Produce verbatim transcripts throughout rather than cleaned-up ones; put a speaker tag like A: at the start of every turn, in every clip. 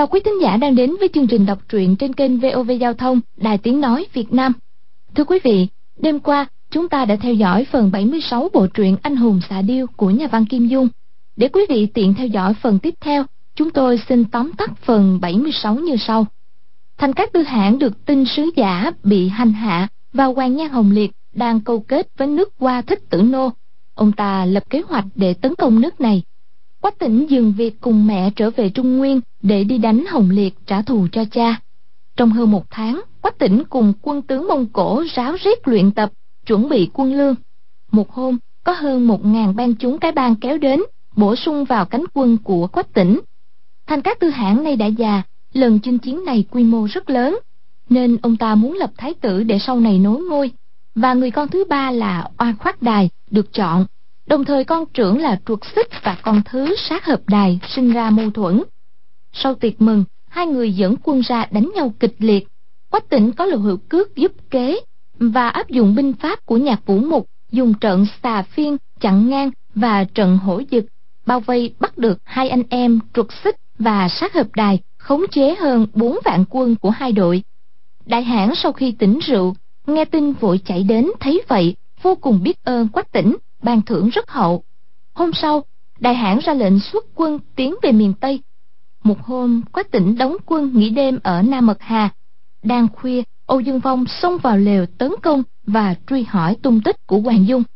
A: Chào quý thính giả đang đến với chương trình đọc truyện trên kênh vê o vê Giao thông, Đài Tiếng Nói Việt Nam. Thưa quý vị, đêm qua chúng ta đã theo dõi phần bảy mươi sáu bộ truyện Anh hùng xạ điêu của nhà văn Kim Dung. Để quý vị tiện theo dõi phần tiếp theo, chúng tôi xin tóm tắt phần bảy mươi sáu như sau. Thành Cát Tư Hãn được tin sứ giả bị hành hạ và Hoàn Nhan Hồng Liệt đang câu kết với nước Hoa Thích Tử Nô. Ông ta lập kế hoạch để tấn công nước này. Quách Tĩnh dừng việc cùng mẹ trở về Trung Nguyên để đi đánh Hồng Liệt trả thù cho cha. Trong hơn một tháng, Quách Tĩnh cùng quân tướng Mông Cổ ráo riết luyện tập, chuẩn bị quân lương. Một hôm, có hơn một ngàn bang chúng cái bang kéo đến, bổ sung vào cánh quân của Quách Tĩnh. Thành Cát Tư Hãn nay đã già, lần chinh chiến này quy mô rất lớn, nên ông ta muốn lập thái tử để sau này nối ngôi, và người con thứ ba là Oa Khoát Đài được chọn. Đồng thời con trưởng là Truật Xích và con thứ Sát Hợp Đài sinh ra mâu thuẫn. Sau tiệc mừng, hai người dẫn quân ra đánh nhau kịch liệt. Quách Tĩnh có lục hiệu cước giúp kế và áp dụng binh pháp của Nhạc Vũ Mục, dùng trận xà phiên chặn ngang và trận hổ dực bao vây bắt được hai anh em Truật Xích và Sát Hợp Đài, khống chế hơn bốn vạn quân của hai đội. Đại Hãn sau khi tỉnh rượu, nghe tin vội chạy đến, thấy vậy vô cùng biết ơn Quách Tĩnh, ban thưởng rất hậu. Hôm sau, Đại Hãn ra lệnh xuất quân tiến về miền Tây. Một hôm, Quách Tĩnh đóng quân nghỉ đêm ở Nam Mật Hà. Đang khuya, Âu Dương Phong xông vào lều tấn công và truy hỏi tung tích của Hoàng Dung.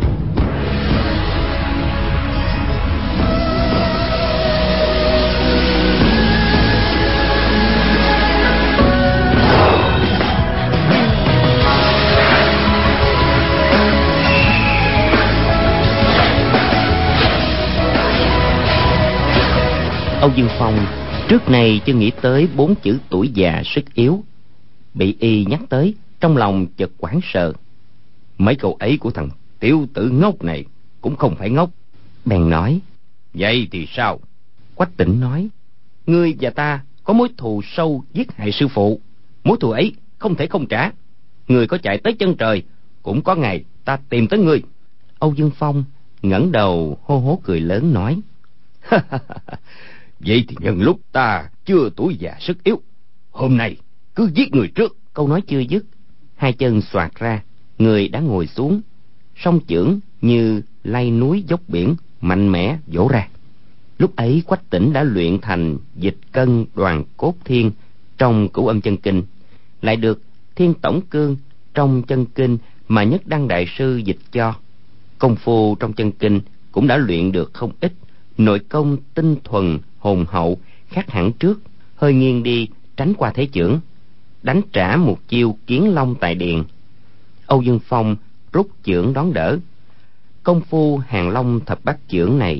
B: Âu Dương Phong trước này chưa nghĩ tới bốn chữ tuổi già sức yếu. Bị y nhắc tới, trong lòng chợt hoảng sợ. Mấy câu ấy của thằng tiểu tử ngốc này cũng không phải ngốc. Bèn nói: vậy thì sao? Quách Tĩnh nói: ngươi và ta có mối thù sâu giết hại sư phụ, mối thù ấy không thể không trả. Ngươi có chạy tới chân trời, cũng có ngày ta tìm tới ngươi. Âu Dương Phong ngẩng đầu hô hố cười lớn nói: vậy thì nhân lúc ta chưa tuổi già sức yếu, hôm nay cứ giết người trước. Câu nói chưa dứt, hai chân xoạc ra, người đã ngồi xuống, song chưởng như lay núi dốc biển mạnh mẽ vỗ ra. Lúc ấy Quách Tĩnh đã luyện thành dịch cân đoàn cốt thiên trong Cửu Âm chân kinh, lại được thiên tổng cương trong chân kinh mà Nhất Đăng đại sư dịch cho. Công phu trong chân kinh cũng đã luyện được không ít, nội công tinh thuần hồn hậu khác hẳn trước, hơi nghiêng đi tránh qua thế chưởng, đánh trả một chiêu Kiến Long tại điện. Âu Dương Phong rút chưởng đón đỡ. Công phu Hàng Long thập bát chưởng này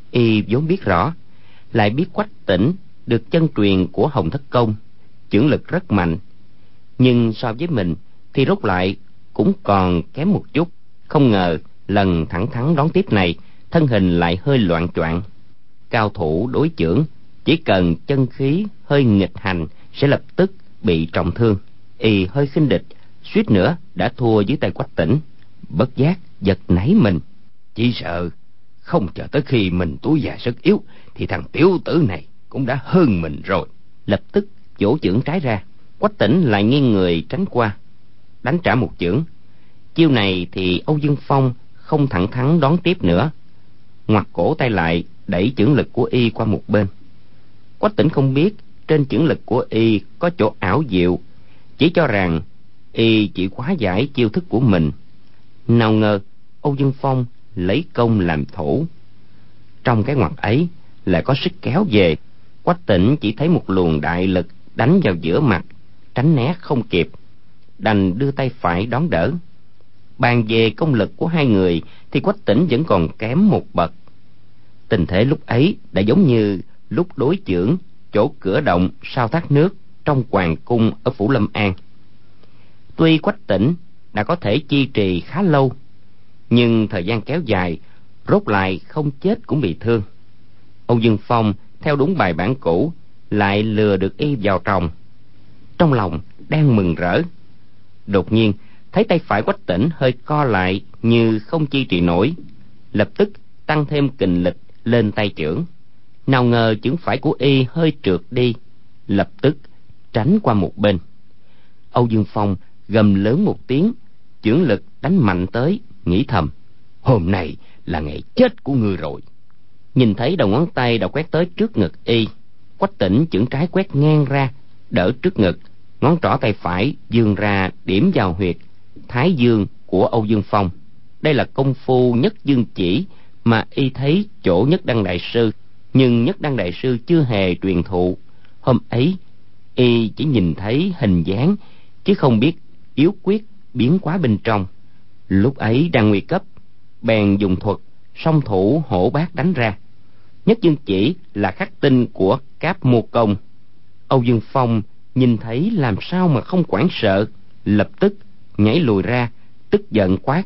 B: y vốn biết rõ, lại biết Quách Tĩnh được chân truyền của Hồng Thất Công, chưởng lực rất mạnh, nhưng so với mình thì rút lại cũng còn kém một chút. Không ngờ lần thẳng thắn đón tiếp này, thân hình lại hơi loạn choạng. Cao thủ đối chưởng chỉ cần chân khí hơi nghịch hành sẽ lập tức bị trọng thương. Y hơi khinh địch, suýt nữa đã thua dưới tay Quách Tĩnh. Bất giác giật nảy mình, chỉ sợ không chờ tới khi mình tuổi già sức yếu thì thằng tiểu tử này cũng đã hơn mình rồi. Lập tức vỗ chưởng trái ra, Quách Tĩnh lại nghiêng người tránh qua, đánh trả một chưởng. Chiêu này thì Âu Dương Phong không thẳng thắn đón tiếp nữa, ngoặt cổ tay lại đẩy chưởng lực của y qua một bên. Quách Tĩnh không biết trên chưởng lực của y có chỗ ảo diệu, chỉ cho rằng y chỉ hóa giải chiêu thức của mình. Nào ngờ Âu Dương Phong lấy công làm thủ, trong cái ngoặt ấy lại có sức kéo về. Quách Tĩnh chỉ thấy một luồng đại lực đánh vào giữa mặt, tránh né không kịp, đành đưa tay phải đón đỡ. Bàn về công lực của hai người thì Quách Tĩnh vẫn còn kém một bậc. Tình thế lúc ấy đã giống như lúc đối chưởng chỗ cửa động sau thác nước trong hoàng cung ở phủ Lâm An. Tuy Quách Tĩnh đã có thể chi trì khá lâu, nhưng thời gian kéo dài, rốt lại không chết cũng bị thương. Âu Dương Phong theo đúng bài bản cũ lại lừa được y vào trong. Trong lòng đang mừng rỡ, đột nhiên thấy tay phải Quách Tĩnh hơi co lại như không chi trì nổi, lập tức tăng thêm kình lực lên tay chưởng. Nào ngờ chưởng phải của y hơi trượt đi, lập tức tránh qua một bên. Âu Dương Phong gầm lớn một tiếng, chưởng lực đánh mạnh tới, nghĩ thầm: hôm nay là ngày chết của ngươi rồi. Nhìn thấy đầu ngón tay đã quét tới trước ngực y, Quách Tĩnh chưởng trái quét ngang ra, đỡ trước ngực, ngón trỏ tay phải vươn ra điểm vào huyệt thái dương của Âu Dương Phong. Đây là công phu Nhất Dương Chỉ mà y thấy chỗ Nhất Đăng đại sư, nhưng Nhất Đăng đại sư chưa hề truyền thụ. Hôm ấy y chỉ nhìn thấy hình dáng chứ không biết yếu quyết biến hóa bên trong. Lúc ấy đang nguy cấp, bèn dùng thuật song thủ hổ bát đánh ra. Nhất Dương Chỉ là khắc tinh của Cáp Mô Công. Âu Dương Phong nhìn thấy làm sao mà không hoảng sợ, lập tức nhảy lùi ra, tức giận quát: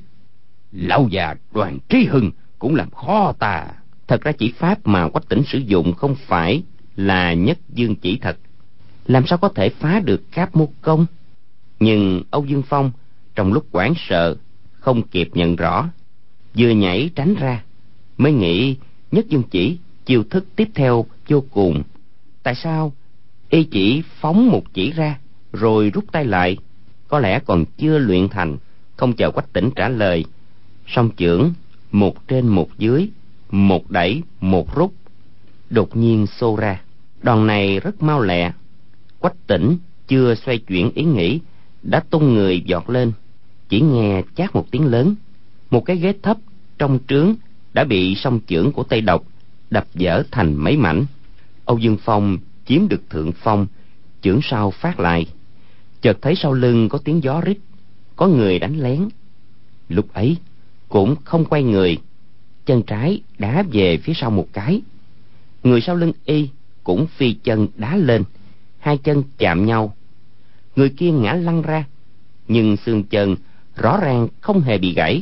B: lão già Đoàn Trí Hưng cũng làm khó ta. Thật ra chỉ pháp mà Quách Tĩnh sử dụng không phải là Nhất Dương Chỉ thật, làm sao có thể phá được Cáp Mô Công. Nhưng Âu Dương Phong trong lúc hoảng sợ không kịp nhận rõ, vừa nhảy tránh ra, mới nghĩ Nhất Dương Chỉ chiêu thức tiếp theo vô cùng. Tại sao y chỉ phóng một chỉ ra rồi rút tay lại? Có lẽ còn chưa luyện thành. Không chờ Quách Tĩnh trả lời, song chưởng một trên một dưới, một đẩy một rút, đột nhiên xô ra. Đòn này rất mau lẹ. Quách Tĩnh chưa xoay chuyển ý nghĩ, đã tung người vọt lên. Chỉ nghe chát một tiếng lớn, một cái ghế thấp trong trướng đã bị song chưởng của Tây Độc đập vỡ thành mấy mảnh. Âu Dương Phong chiếm được thượng phong, chưởng sau phát lại, chợt thấy sau lưng có tiếng gió rít, có người đánh lén. Lúc ấy cũng không quay người, chân trái đá về phía sau một cái, người sau lưng y cũng phi chân đá lên, hai chân chạm nhau. Người kia ngã lăn ra, nhưng xương chân rõ ràng không hề bị gãy.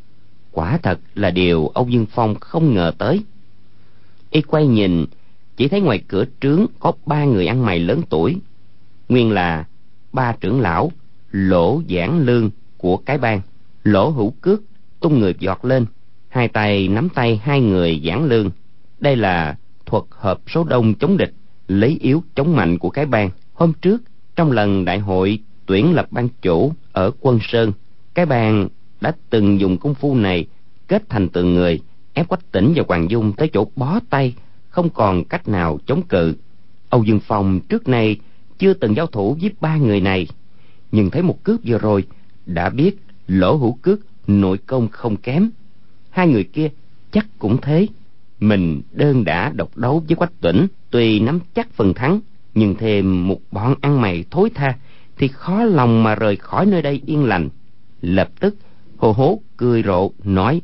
B: Quả thật là điều Âu Dương Phong không ngờ tới. Y quay nhìn, chỉ thấy ngoài cửa trướng có ba người ăn mày lớn tuổi, nguyên là ba trưởng lão Lỗ Giảng Lương của cái bang. Lỗ Hữu Cước tung người vọt lên, hai tay nắm tay hai người Giảng Lương. Đây là thuật hợp số đông chống địch, lấy yếu chống mạnh của cái bang. Hôm trước trong lần đại hội tuyển lập ban chủ ở Quân Sơn, cái bang đã từng dùng công phu này kết thành tượng người, ép Quách Tĩnh và Hoàng Dung tới chỗ bó tay, không còn cách nào chống cự. Âu Dương Phong trước nay chưa từng giao thủ với ba người này, nhưng thấy một cước vừa rồi đã biết Lỗ Hữu Cước nội công không kém, hai người kia chắc cũng thế. Mình đơn đã độc đấu với Quách Tĩnh, tuy nắm chắc phần thắng, nhưng thêm một bọn ăn mày thối tha thì khó lòng mà rời khỏi nơi đây yên lành. Lập tức hồ hố cười rộ nói: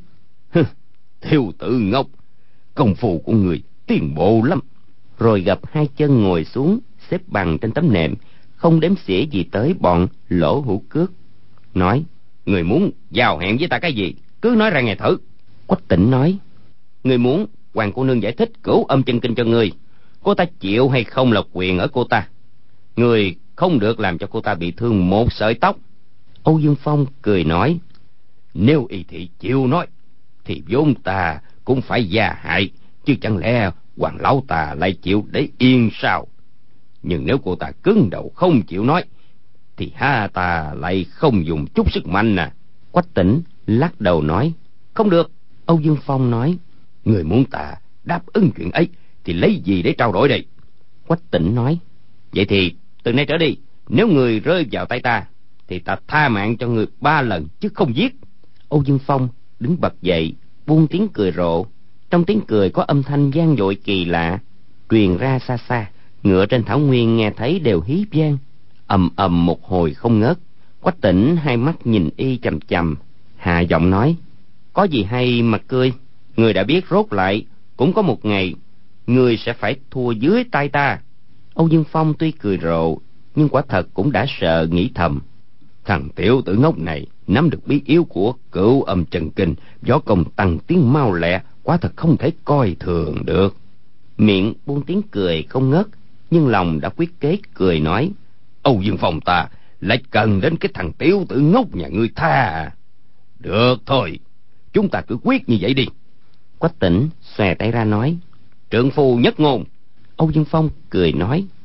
B: Thiêu Tử Ngốc, công phu của người tiến bộ lắm. Rồi gập hai chân ngồi xuống, xếp bằng trên tấm nệm, không đếm xỉa gì tới bọn Lỗ Hữu Cước, nói: người muốn giao hẹn với ta cái gì, cứ nói ra nghe thử. Quách Tĩnh nói: người muốn Hoàng cô nương giải thích Cửu Âm Chân Kinh cho người, cô ta chịu hay không là quyền ở cô ta, người không được làm cho cô ta bị thương một sợi tóc. Âu Dương Phong cười nói: nếu y thị chịu nói thì vốn ta cũng phải gia hại, chứ chẳng lẽ Hoàng lão ta lại chịu để yên sao? Nhưng nếu cô ta cứng đầu không chịu nói thì ha ta lại không dùng chút sức mạnh à. Quách Tĩnh lắc đầu nói: không được. Âu Dương Phong nói: người muốn ta đáp ứng chuyện ấy thì lấy gì để trao đổi đây? Quách Tĩnh nói: vậy thì từ nay trở đi, nếu người rơi vào tay ta thì ta tha mạng cho người ba lần chứ không giết. Âu Dương Phong đứng bật dậy, buông tiếng cười rộ. Trong tiếng cười có âm thanh vang dội kỳ lạ, truyền ra xa xa. Ngựa trên thảo nguyên nghe thấy đều hí vang, ầm ầm một hồi không ngớt. Quách Tĩnh hai mắt nhìn y chằm chằm, hạ giọng nói: có gì hay mà cười? Người đã biết rốt lại cũng có một ngày người sẽ phải thua dưới tay ta. Âu Dương Phong tuy cười rộ, nhưng quả thật cũng đã sợ, nghĩ thầm: thằng tiểu tử ngốc này nắm được bí yếu của Cửu Âm Chân Kinh, võ công tăng tiến mau lẹ, quả thật không thể coi thường được. Miệng buông tiếng cười không ngớt, nhưng lòng đã quyết kế, cười nói: Âu Dương Phong ta lại cần đến cái thằng tiểu tử ngốc nhà ngươi tha. Được thôi, chúng ta cứ quyết như vậy đi. Quách Tĩnh xòe tay ra nói: trượng phu nhất ngôn. Âu Dương Phong cười nói: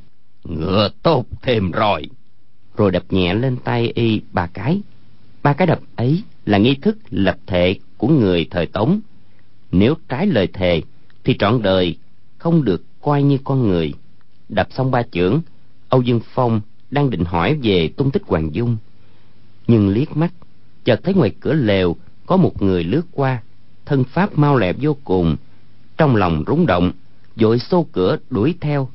B: Ngựa tốt thêm rồi. Rồi đập nhẹ lên tay y ba cái. Ba cái đập ấy là nghi thức lập thệ của người thời Tống. Nếu trái lời thề thì trọn đời không được coi như con người. Đập xong ba chưởng, Âu Dương Phong đang định hỏi về tung tích Hoàng Dung, nhưng liếc mắt chợt thấy ngoài cửa lều có một người lướt qua, thân pháp mau lẹ vô cùng. Trong lòng rúng động, vội xô cửa đuổi theo,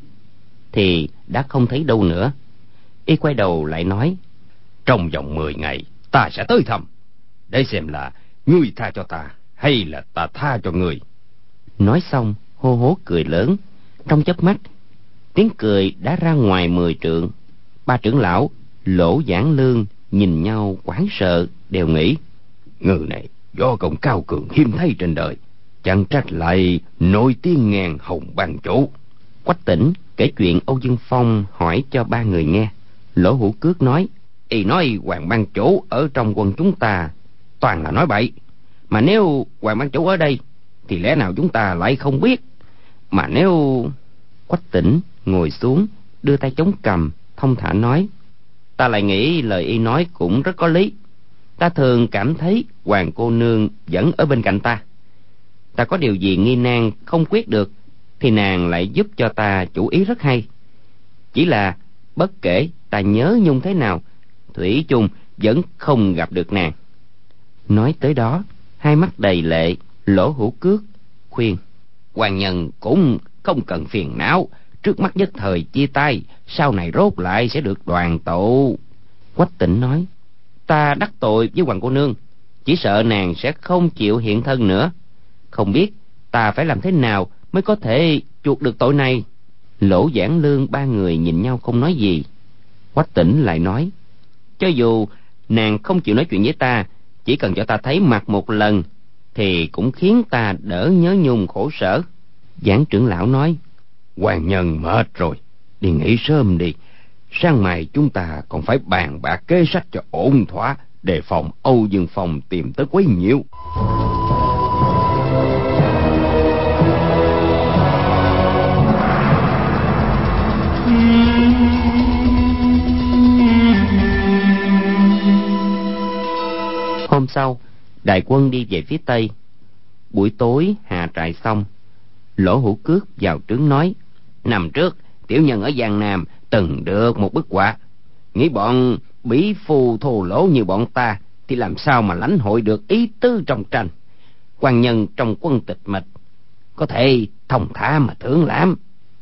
B: thì đã không thấy đâu nữa. Y quay đầu lại nói: trong vòng mười ngày ta sẽ tới thăm, để xem là ngươi tha cho ta hay là ta tha cho ngươi. Nói xong hô hố cười lớn. Trong chớp mắt, tiếng cười đã ra ngoài mười trượng. Ba trưởng lão Lỗ Giảng Lương nhìn nhau hoảng sợ, đều nghĩ: người này do công cao cường hiếm thấy trên đời, chẳng trách lại nổi tiếng ngàn hồng bang chủ. Quách Tỉnh kể chuyện Âu Dương Phong hỏi cho ba người nghe. Lỗ Hữu Cước nói: y nói Hoàng bang chủ ở trong quân chúng ta toàn là nói bậy, mà nếu Hoàng bang chủ ở đây thì lẽ nào chúng ta lại không biết? Mà nếu... Quách Tỉnh ngồi xuống, đưa tay chống cằm, thông thả nói: ta lại nghĩ lời y nói cũng rất có lý. Ta thường cảm thấy Hoàng cô nương vẫn ở bên cạnh ta. Ta có điều gì nghi nan không quyết được thì nàng lại giúp cho ta chủ ý rất hay. Chỉ là bất kể ta nhớ nhung thế nào, thủy chung vẫn không gặp được nàng. Nói tới đó, hai mắt đầy lệ, Lỗ Hữu Cước khuyên: hoàng nhân cũng không cần phiền não, trước mắt nhất thời chia tay, sau này rốt lại sẽ được đoàn tụ. Quách Tỉnh nói: ta đắc tội với Hoàng cô nương, chỉ sợ nàng sẽ không chịu hiện thân nữa. Không biết ta phải làm thế nào mới có thể chuộc được tội này. Lỗ Giảng Lương ba người nhìn nhau không nói gì. Quách Tỉnh lại nói: cho dù nàng không chịu nói chuyện với ta, chỉ cần cho ta thấy mặt một lần thì cũng khiến ta đỡ nhớ nhung khổ sở. Giảng trưởng lão nói: hoàng nhân mệt rồi, đi nghỉ sớm đi. Sáng mai chúng ta còn phải bàn bạc kế sách cho ổn thỏa, đề phòng Âu Dương Phong tìm tới quấy nhiễu. Hôm sau, đại quân đi về phía tây. Buổi tối hạ trại xong, Lỗ Hữu Cước vào trướng nói: năm trước tiểu nhân ở Giang Nam từng được một bức họa, nghĩ bọn bỉ phu thô lỗ như bọn ta thì làm sao mà lãnh hội được ý tứ trong tranh. Quan nhân trong quân tịch mịch có thể thông thả mà thưởng lãm.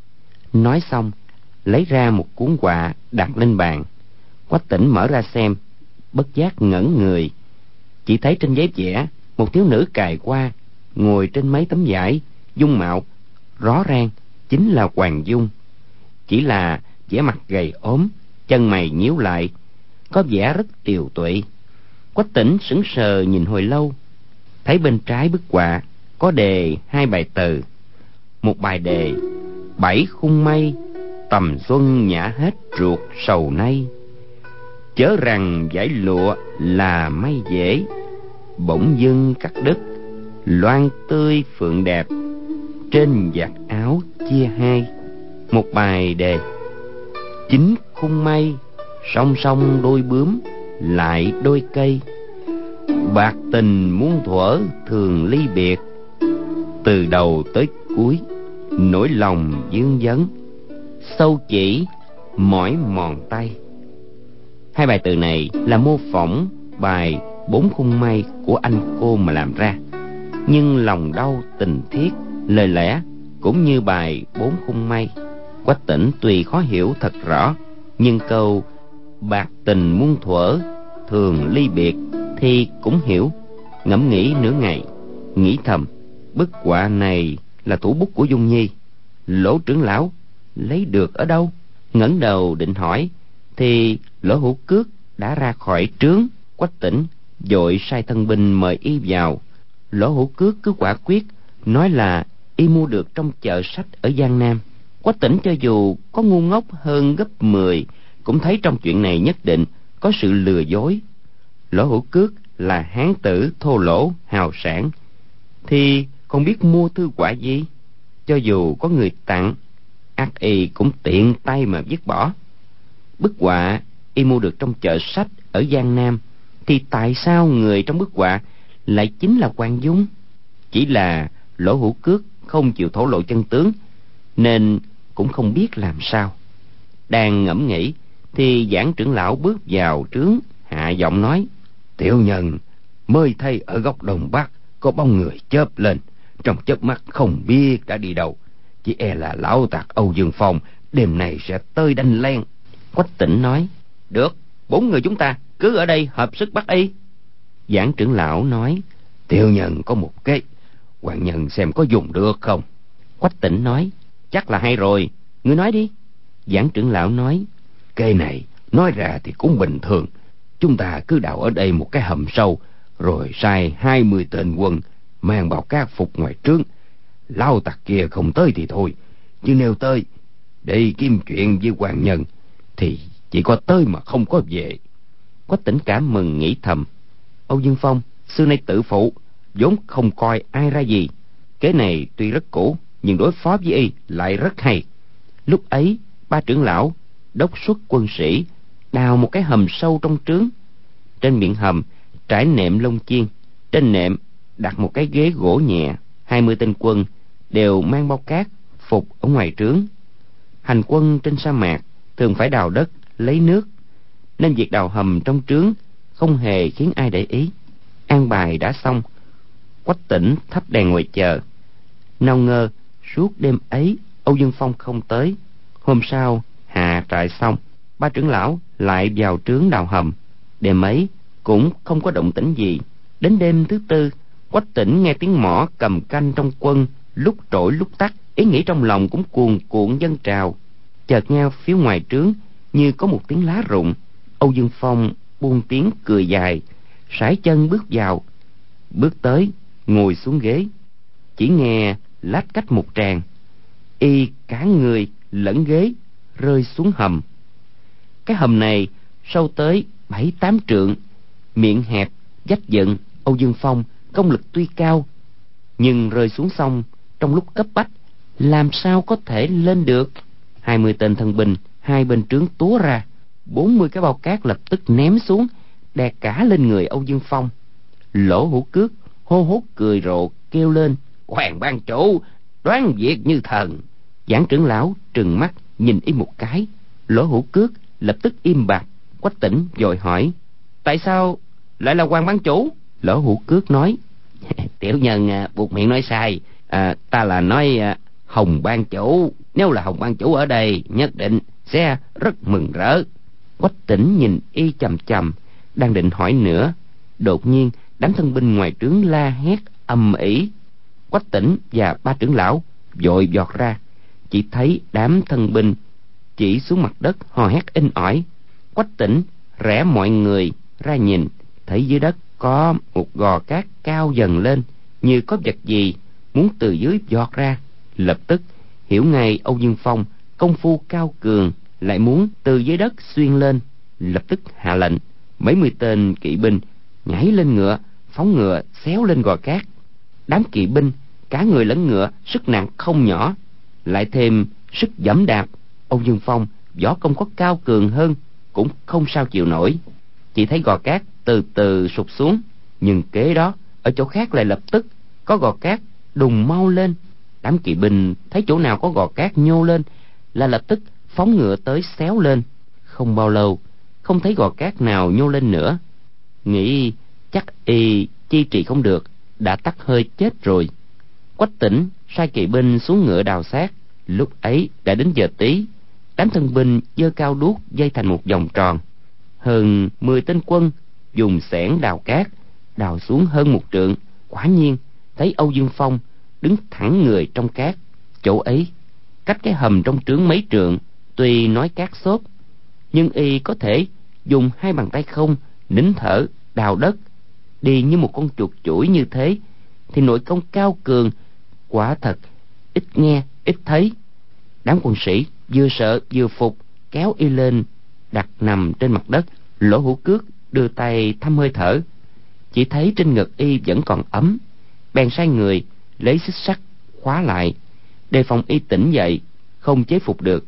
B: Nói xong lấy ra một cuốn họa đặt lên bàn. Quách Tỉnh mở ra xem, bất giác ngẩn người. Chỉ thấy trên giấy vẽ một thiếu nữ cài qua, ngồi trên mấy tấm vải, dung mạo rõ ràng chính là Hoàng Dung. Chỉ là vẻ mặt gầy ốm, chân mày nhíu lại, có vẻ rất tiều tụy. Quách Tỉnh sững sờ nhìn hồi lâu, thấy bên trái bức họa có đề hai bài từ. Một bài đề: bảy khung mây, tầm xuân nhả hết ruột sầu nay. Chớ rằng giải lụa là mây dễ, bỗng dưng cắt đứt loan tươi phượng đẹp, trên vạt áo chia hai. Một bài đề: chín khung mây, song song đôi bướm lại đôi cây. Bạc tình muôn thuở thường ly biệt, từ đầu tới cuối nỗi lòng vương vấn, sâu chỉ mỏi mòn tay. Hai bài từ này là mô phỏng bài bốn khung mây của anh cô mà làm ra, nhưng lòng đau tình thiết, lời lẽ cũng như bài bốn khung mây. Quách Tỉnh tuy khó hiểu thật rõ, nhưng câu bạc tình muôn thuở thường ly biệt thì cũng hiểu. Ngẫm nghĩ nửa ngày, nghĩ thầm: bức họa này là thủ bút của Dung Nhi, Lỗ trưởng lão lấy được ở đâu? Ngẩng đầu định hỏi thì Lỗ Hữu Cước đã ra khỏi trướng. Quách Tỉnh vội sai thân binh mời y vào. Lỗ Hữu Cước cứ quả quyết nói là y mua được trong chợ sách ở Giang Nam. Quách Tỉnh cho dù có ngu ngốc hơn gấp mười cũng thấy trong chuyện này nhất định có sự lừa dối. Lỗ Hữu Cước là hán tử thô lỗ hào sản, thì còn biết mua thư quả gì? Cho dù có người tặng ắt y cũng tiện tay mà dứt bỏ. Bức họa y mua được trong chợ sách ở Giang Nam, thì tại sao người trong bức họa lại chính là Hoàng Dung? Chỉ là Lỗ Hữu Cước không chịu thổ lộ chân tướng, nên cũng không biết làm sao. Đang ngẫm nghĩ thì Giảng trưởng lão bước vào trướng, hạ giọng nói: Tiểu nhân mới thấy ở góc đông bắc có bóng người chớp lên, trong chớp mắt không biết đã đi đâu. Chỉ e là lão tặc Âu Dương Phong đêm nay sẽ tới đánh len. Quách Tĩnh nói: Được, bốn người chúng ta cứ ở đây hợp sức bắt y. Giảng trưởng lão nói: Tiểu nhân có một kế, hoàng nhân xem có dùng được không? Quách Tĩnh nói: Chắc là hay rồi, ngươi nói đi. Giảng trưởng lão nói: Kế này nói ra thì cũng bình thường. Chúng ta cứ đào ở đây một cái hầm sâu, rồi sai hai mươi tên quân mang bao cát phục ngoài trướng. Lao tặc kia không tới thì thôi, chứ nếu tới để kiếm chuyện với hoàng nhân thì chỉ có tới mà không có về. Quách Tĩnh cảm mừng nghĩ thầm: Âu Dương Phong xưa nay tự phụ, vốn không coi ai ra gì. Kế này tuy rất cũ, nhưng đối phó với y lại rất hay. Lúc ấy ba trưởng lão đốc xuất quân sĩ đào một cái hầm sâu trong trướng. Trên miệng hầm trải nệm lông chiên, trên nệm đặt một cái ghế gỗ nhẹ. Hai mươi tên quân đều mang bao cát phục ở ngoài trướng. Hành quân trên sa mạc thường phải đào đất lấy nước, nên việc đào hầm trong trướng không hề khiến ai để ý. An bài đã xong, Quách Tĩnh thắp đèn ngồi chờ. Nào ngờ suốt đêm ấy Âu Dương Phong không tới. Hôm sau hạ trại xong, ba trưởng lão lại vào trướng đào hầm. Đêm ấy cũng không có động tĩnh gì. Đến đêm thứ tư, Quách Tĩnh nghe tiếng mõ cầm canh trong quân lúc trỗi lúc tắt. Ý nghĩ trong lòng cũng cuồn cuộn dâng trào. Chợt nghe phía ngoài trướng như có một tiếng lá rụng. Âu Dương Phong buông tiếng cười dài, sải chân bước vào. Bước tới ngồi xuống ghế, chỉ nghe lách cách một tràng, y cả người lẫn ghế rơi xuống hầm. Cái hầm này sâu tới bảy tám trượng, miệng hẹp vách dựng. Âu Dương Phong công lực tuy cao, nhưng rơi xuống sông trong lúc cấp bách làm sao có thể lên được. Hai mươi tên thân binh hai bên trướng túa ra, bốn mươi cái bao cát lập tức ném xuống, đè cả lên người Âu Dương Phong. Lỗ Hữu Cước hô hốt cười rộ kêu lên: Hoàng ban chủ đoán việc như thần. Giảng trưởng lão trừng mắt nhìn y một cái. Lỗ Hữu Cước lập tức im bặt. Quách Tĩnh vội hỏi: Tại sao lại là Hoàng ban chủ? Lỗ Hữu Cước nói: Tiểu nhân à, buộc miệng nói sai. à, Ta là nói à, Hồng ban chủ. Nếu là Hồng ban chủ ở đây, nhất định sẽ rất mừng rỡ. Quách Tĩnh nhìn y chằm chằm, đang định hỏi nữa, đột nhiên đám thân binh ngoài trướng la hét ầm ĩ. Quách Tĩnh và ba trưởng lão vội vọt ra, chỉ thấy đám thân binh chỉ xuống mặt đất hò hét inh ỏi. Quách Tĩnh rẽ mọi người ra nhìn, thấy dưới đất có một gò cát cao dần lên, như có vật gì muốn từ dưới giọt ra. Lập tức hiểu ngay Âu Dương Phong công phu cao cường, lại muốn từ dưới đất xuyên lên. Lập tức hạ lệnh, mấy mươi tên kỵ binh nhảy lên ngựa, phóng ngựa xéo lên gò cát. Đám kỵ binh cả người lẫn ngựa sức nặng không nhỏ, lại thêm sức giẫm đạp. Âu Dương Phong võ công có cao cường hơn cũng không sao chịu nổi. Chỉ thấy gò cát từ từ sụt xuống, nhưng kế đó ở chỗ khác lại lập tức có gò cát đùng mau lên. Đám kỵ binh thấy chỗ nào có gò cát nhô lên là lập tức phóng ngựa tới xéo lên. Không bao lâu không thấy gò cát nào nhô lên nữa, nghĩ chắc y chi trị không được, đã tắt hơi chết rồi. Quách Tĩnh sai kỵ binh xuống ngựa đào xác. Lúc ấy đã đến giờ tí, đám thân binh giơ cao đuốc dây thành một vòng tròn. Hơn mười tên quân dùng xẻng đào cát, đào xuống hơn một trượng. Quả nhiên thấy Âu Dương Phong đứng thẳng người trong cát. Chỗ ấy cách cái hầm trong trướng mấy trượng. Tuy nói cát xốp, nhưng y có thể dùng hai bàn tay không nín thở đào đất, đi như một con chuột chuỗi như thế, thì nội công cao cường quả thật ít nghe ít thấy. Đám quân sĩ vừa sợ vừa phục, kéo y lên đặt nằm trên mặt đất. Lỗ Hữu Cước đưa tay thăm hơi thở, chỉ thấy trên ngực y vẫn còn ấm, bèn sai người lấy xích sắt khóa lại, đề phòng y tỉnh dậy không chế phục được.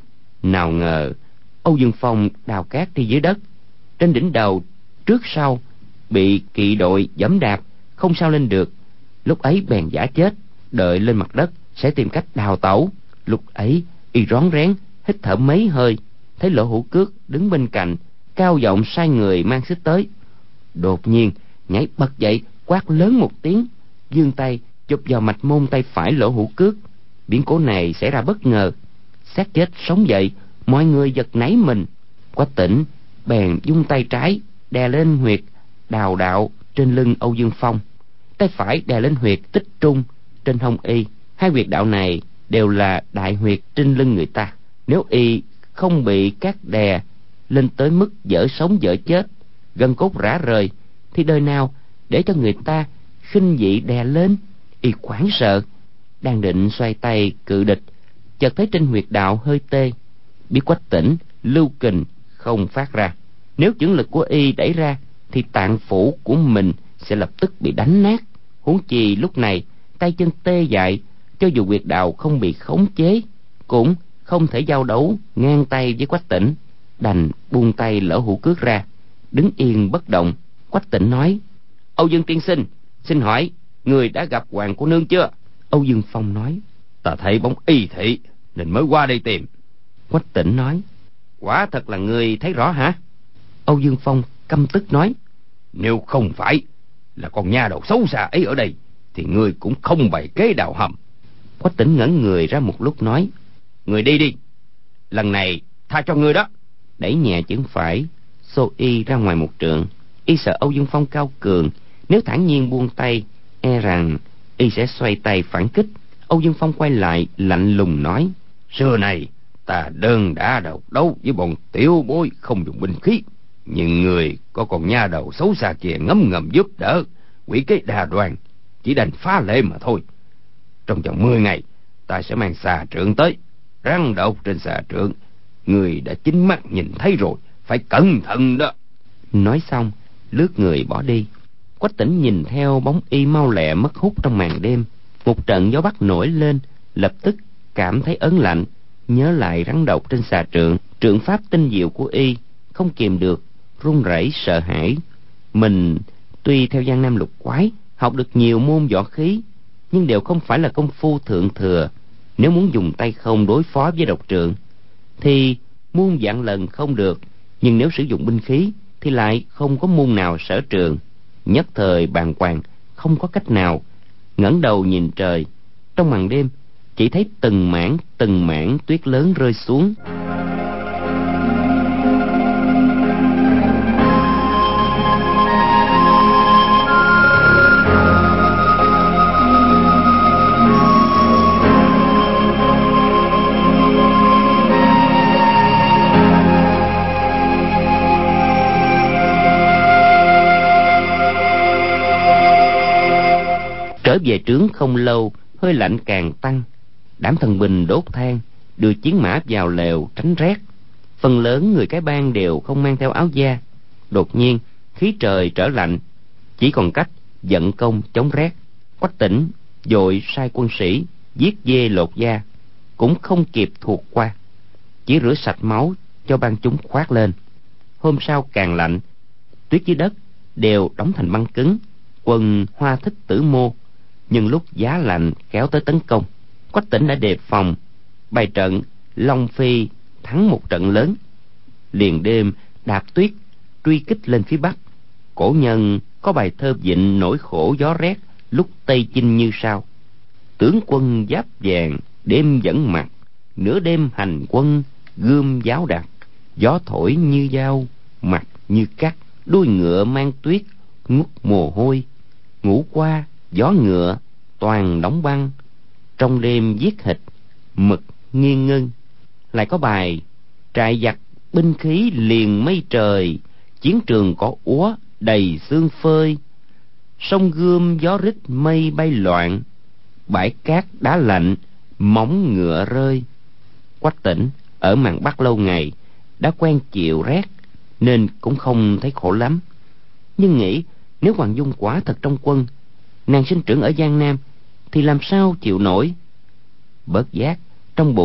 B: Nào ngờ Âu Dương Phong đào cát đi dưới đất, trên đỉnh đầu trước sau bị kỵ đội giẫm đạp, không sao lên được. Lúc ấy bèn giả chết, đợi lên mặt đất sẽ tìm cách đào tẩu. Lúc ấy y rón rén hít thở mấy hơi, thấy Lỗ Hữu Cước đứng bên cạnh, cao giọng sai người mang xích tới. Đột nhiên nhảy bật dậy, quát lớn một tiếng, giương tay chụp vào mạch môn tay phải Lỗ Hữu Cước. Biến cố này xảy ra bất ngờ, xác chết sống dậy, mọi người giật nảy mình. Quách Tỉnh bèn dung tay trái đè lên huyệt đào đạo trên lưng Âu Dương Phong, tay phải đè lên huyệt Tích Trung trên hông y. Hai huyệt đạo này đều là đại huyệt trên lưng người ta. Nếu y không bị các đè lên tới mức dở sống dở chết, gân cốt rã rời, thì đời nào để cho người ta khinh dị đè lên. Y hoảng sợ, đang định xoay tay cự địch, chợt thấy trên huyệt đạo hơi tê, biết Quách Tỉnh lưu kình không phát ra. Nếu chưởng lực của y đẩy ra thì tạng phủ của mình sẽ lập tức bị đánh nát. Huống chi lúc này tay chân tê dại, cho dù huyệt đạo không bị khống chế cũng không thể giao đấu ngang tay với Quách Tỉnh. Đành buông tay Lỗ Hữu Cước ra, đứng yên bất động. Quách Tỉnh nói: Âu Dương tiên sinh, xin hỏi người đã gặp Hoàng cô nương chưa? Âu Dương Phong nói: Ta thấy bóng y thị nên mới qua đây tìm. Quách Tỉnh nói: Quả thật là người thấy rõ hả? Âu Dương Phong căm tức nói: Nếu không phải là con nha đầu xấu xa ấy ở đây thì ngươi cũng không bày kế đào hầm. Quách Tỉnh ngẩn người ra một lúc nói: Người đi đi, lần này tha cho ngươi đó. Đẩy nhẹ chưởng phải xô y ra ngoài một trượng. Y sợ Âu Dương Phong cao cường, nếu thản nhiên buông tay e rằng y sẽ xoay tay phản kích. Âu Dương Phong quay lại lạnh lùng nói: Xưa này ta đơn đã độc đấu với bọn tiểu bối không dùng binh khí, nhưng người có con nha đầu xấu xa kia ngấm ngầm giúp đỡ, quỷ kế đa đoan, chỉ đành phá lệ mà thôi. Trong vòng mười ngày ta sẽ mang xà trượng tới, răng độc trên xà trượng người đã chính mắt nhìn thấy rồi, phải cẩn thận đó. Nói xong lướt người bỏ đi. Quách Tỉnh nhìn theo bóng y mau lẹ mất hút trong màn đêm. Một trận gió bắc nổi lên, lập tức cảm thấy ớn lạnh, nhớ lại rắn độc trên xà trượng, trượng pháp tinh diệu của y, không kìm được run rẩy sợ hãi. Mình tuy theo Giang Nam lục quái học được nhiều môn võ khí, nhưng đều không phải là công phu thượng thừa. Nếu muốn dùng tay không đối phó với độc trượng thì muôn vạn lần không được, nhưng nếu sử dụng binh khí thì lại không có môn nào sở trường. Nhất thời bàng hoàng, không có cách nào, ngẩng đầu nhìn trời. Trong màn đêm chỉ thấy từng mảng từng mảng tuyết lớn rơi xuống. Trở về trướng không lâu, hơi lạnh càng tăng. Đám thần binh đốt than, đưa chiến mã vào lều tránh rét. Phần lớn người cái bang đều không mang theo áo da. Đột nhiên khí trời trở lạnh, chỉ còn cách vận công chống rét. Quách Tỉnh vội sai quân sĩ giết dê lột da, cũng không kịp thuộc qua, chỉ rửa sạch máu cho ban chúng khoác lên. Hôm sau càng lạnh, tuyết dưới đất đều đóng thành băng cứng. Quân Hoa Thích Tử Mô nhưng lúc giá lạnh kéo tới tấn công, Quách Tỉnh đã đề phòng, bày trận Long Phi thắng một trận lớn, liền đêm đạp tuyết truy kích lên phía bắc. Cổ nhân có bài thơ vịnh nỗi khổ gió rét lúc Tây Chinh như sau: Tướng quân giáp vàng đêm vẫn mặc, nửa đêm hành quân gươm giáo đặt, gió thổi như dao mặt như cắt, đuôi ngựa mang tuyết ngút mồ hôi, ngủ qua gió ngựa toàn đóng băng, trong đêm giết thịt mực nghiêng ngưng. Lại có bài trại giặc binh khí liền mây trời, chiến trường cỏ úa đầy xương phơi, sông gươm gió rít mây bay loạn, bãi cát đá lạnh móng ngựa rơi. Quách Tỉnh ở màn Bắc lâu ngày, đã quen chịu rét nên cũng không thấy khổ lắm. Nhưng nghĩ nếu Hoàng Dung quả thật trong quân, nàng sinh trưởng ở Giang Nam, thì làm sao chịu nổi. Bớt giác trong bụng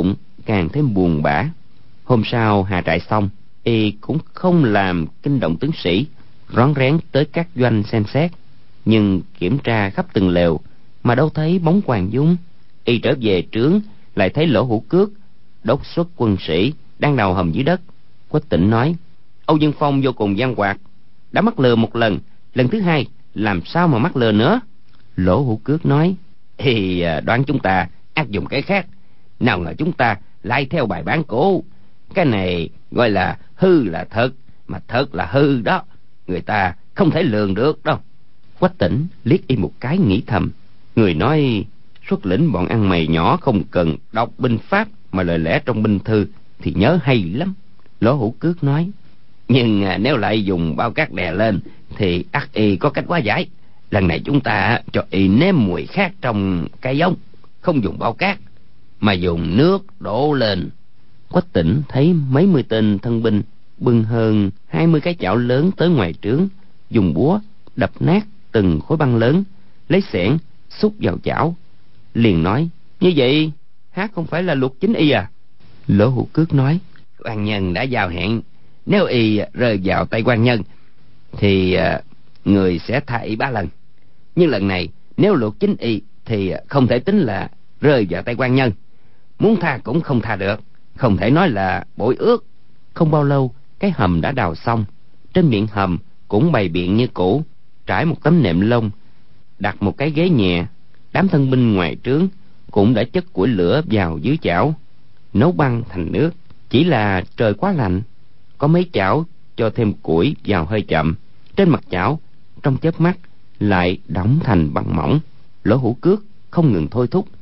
B: càng thêm buồn bã. Hôm sau hạ trại xong, y cũng không làm kinh động tướng sĩ, rón rén tới các doanh xem xét, nhưng kiểm tra khắp từng lều mà đâu thấy bóng Hoàng Dung. Y trở về trướng, lại thấy Lỗ Hữu Cước đốc xuất quân sĩ đang đào hầm dưới đất. Quách Tĩnh nói: Âu Dương Phong vô cùng gian hoạt, đã mắc lừa một lần, lần thứ hai làm sao mà mắc lừa nữa? Lỗ Hữu Cước nói: thì đoán chúng ta áp dụng cái khác, nào ngờ chúng ta lại theo bài bản cũ. Cái này gọi là hư là thật, mà thật là hư đó, người ta không thể lường được đâu. Quách Tĩnh liếc y một cái, nghĩ thầm: người nói xuất lĩnh bọn ăn mày nhỏ không cần đọc binh pháp mà lời lẽ trong binh thư thì nhớ hay lắm. Lỗ Hữu Cước nói: nhưng nếu lại dùng bao cát đè lên thì ắt y có cách hóa giải. Lần này chúng ta cho y nếm mùi khác trong cái giống, không dùng bao cát mà dùng nước đổ lên. Quách Tĩnh thấy mấy mươi tên thân binh bưng hơn hai mươi cái chảo lớn tới ngoài trướng, dùng búa đập nát từng khối băng lớn, lấy xẻng xúc vào chảo, liền nói: như vậy hát không phải là luật chính y à? Lỗ Hữu Cước nói: quan nhân đã giao hẹn, nếu y rơi vào tay quan nhân thì người sẽ tha y ba lần, nhưng lần này nếu luật chính y thì không thể tính là rơi vào tay quan nhân, muốn tha cũng không tha được, không thể nói là bội ước. Không bao lâu, cái hầm đã đào xong, trên miệng hầm cũng bày biện như cũ, trải một tấm nệm lông, đặt một cái ghế nhẹ. Đám thân binh ngoài trướng cũng đã chất củi lửa vào dưới chảo, nấu băng thành nước. Chỉ là trời quá lạnh, có mấy chảo cho thêm củi vào hơi chậm, trên mặt chảo trong chớp mắt lại đóng thành băng mỏng. Lỗ Hữu Cước không ngừng thôi thúc: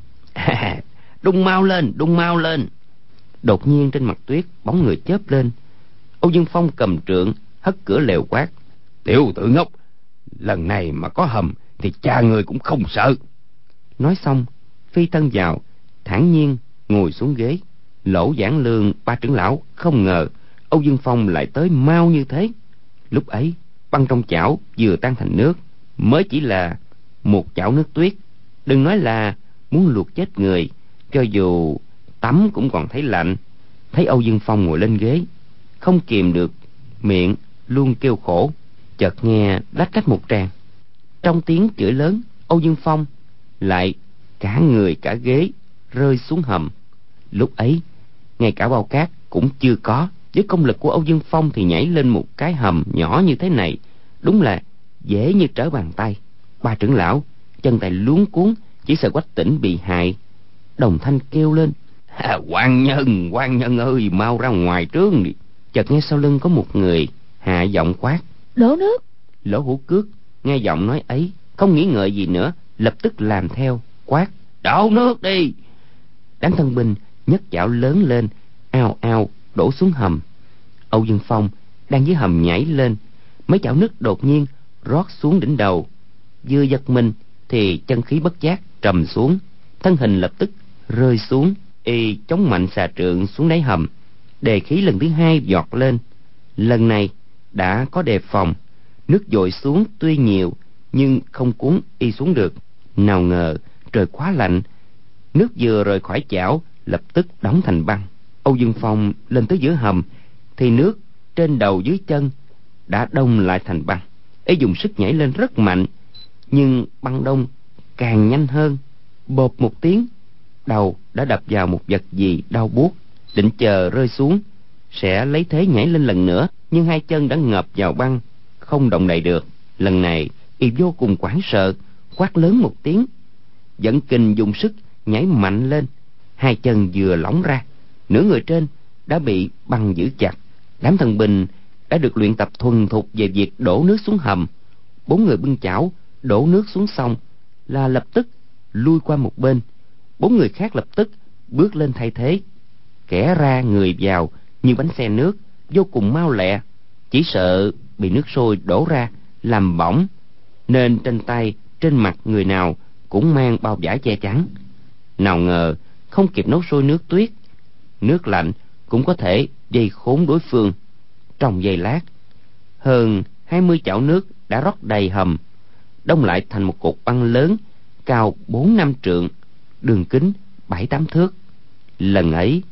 B: đun mau lên, đun mau lên. Đột nhiên trên mặt tuyết bóng người chớp lên. Âu Dương Phong cầm trượng hất cửa lều quát: tiểu tử ngốc, lần này mà có hầm thì cha người cũng không sợ. Nói xong phi thân vào, thản nhiên ngồi xuống ghế. Lỗ Giảng Lương, ba trưởng lão không ngờ Âu Dương Phong lại tới mau như thế. Lúc ấy băng trong chảo vừa tan thành nước, mới chỉ là một chảo nước tuyết, đừng nói là muốn luộc chết người, cho dù tắm cũng còn thấy lạnh. Thấy Âu Dương Phong ngồi lên ghế, không kìm được miệng luôn kêu khổ. Chợt nghe lách cách một tràng, trong tiếng chửi lớn, Âu Dương Phong lại cả người cả ghế rơi xuống hầm. Lúc ấy ngay cả bao cát cũng chưa có, với công lực của Âu Dương Phong thì nhảy lên một cái hầm nhỏ như thế này đúng là dễ như trở bàn tay. Ba trưởng lão chân tay luống cuống, chỉ sợ Quách Tĩnh bị hại, đồng thanh kêu lên: à, quan nhân, quan nhân ơi, mau ra ngoài trướng đi. Chợt nghe sau lưng có một người hạ giọng quát:
A: đổ nước.
B: Lỗ Hữu Cước nghe giọng nói ấy, không nghĩ ngợi gì nữa, lập tức làm theo, quát: đổ nước đi. Đám thân binh nhấc chảo lớn lên, ao ao đổ xuống hầm. Âu Dương Phong đang dưới hầm nhảy lên, mấy chảo nước đột nhiên rót xuống đỉnh đầu. Vừa giật mình thì chân khí bất giác trầm xuống, thân hình lập tức rơi xuống. Y chống mạnh xà trượng xuống đáy hầm, đề khí lần thứ hai giọt lên. Lần này đã có đề phòng, nước dội xuống tuy nhiều nhưng không cuốn y xuống được. Nào ngờ trời quá lạnh, nước vừa rời khỏi chảo lập tức đóng thành băng. Âu Dương Phong lên tới giữa hầm thì nước trên đầu dưới chân đã đông lại thành băng. Y dùng sức nhảy lên rất mạnh, nhưng băng đông càng nhanh hơn. Bộp một tiếng, đầu đã đập vào một vật gì đau buốt. Định chờ rơi xuống sẽ lấy thế nhảy lên lần nữa, nhưng hai chân đã ngập vào băng, không động đậy được. Lần này y vô cùng hoảng sợ, quát lớn một tiếng, dẫn kình dùng sức nhảy mạnh lên. Hai chân vừa lỏng ra, nửa người trên đã bị băng giữ chặt. Đám thần binh đã được luyện tập thuần thục về việc đổ nước xuống hầm. Bốn người bưng chảo đổ nước xuống xong là lập tức lui qua một bên. Bốn người khác lập tức bước lên thay thế, kẻ ra người vào như bánh xe nước, vô cùng mau lẹ. Chỉ sợ bị nước sôi đổ ra làm bỏng, nên trên tay trên mặt người nào cũng mang bao vải che chắn. Nào ngờ không kịp nấu sôi nước tuyết, nước lạnh cũng có thể gây khốn đối phương. Trong giây lát, hơn hai mươi chảo nước đã rót đầy hầm, đông lại thành một cột băng lớn cao bốn năm trượng, đường kính bảy tám thước. Lần ấy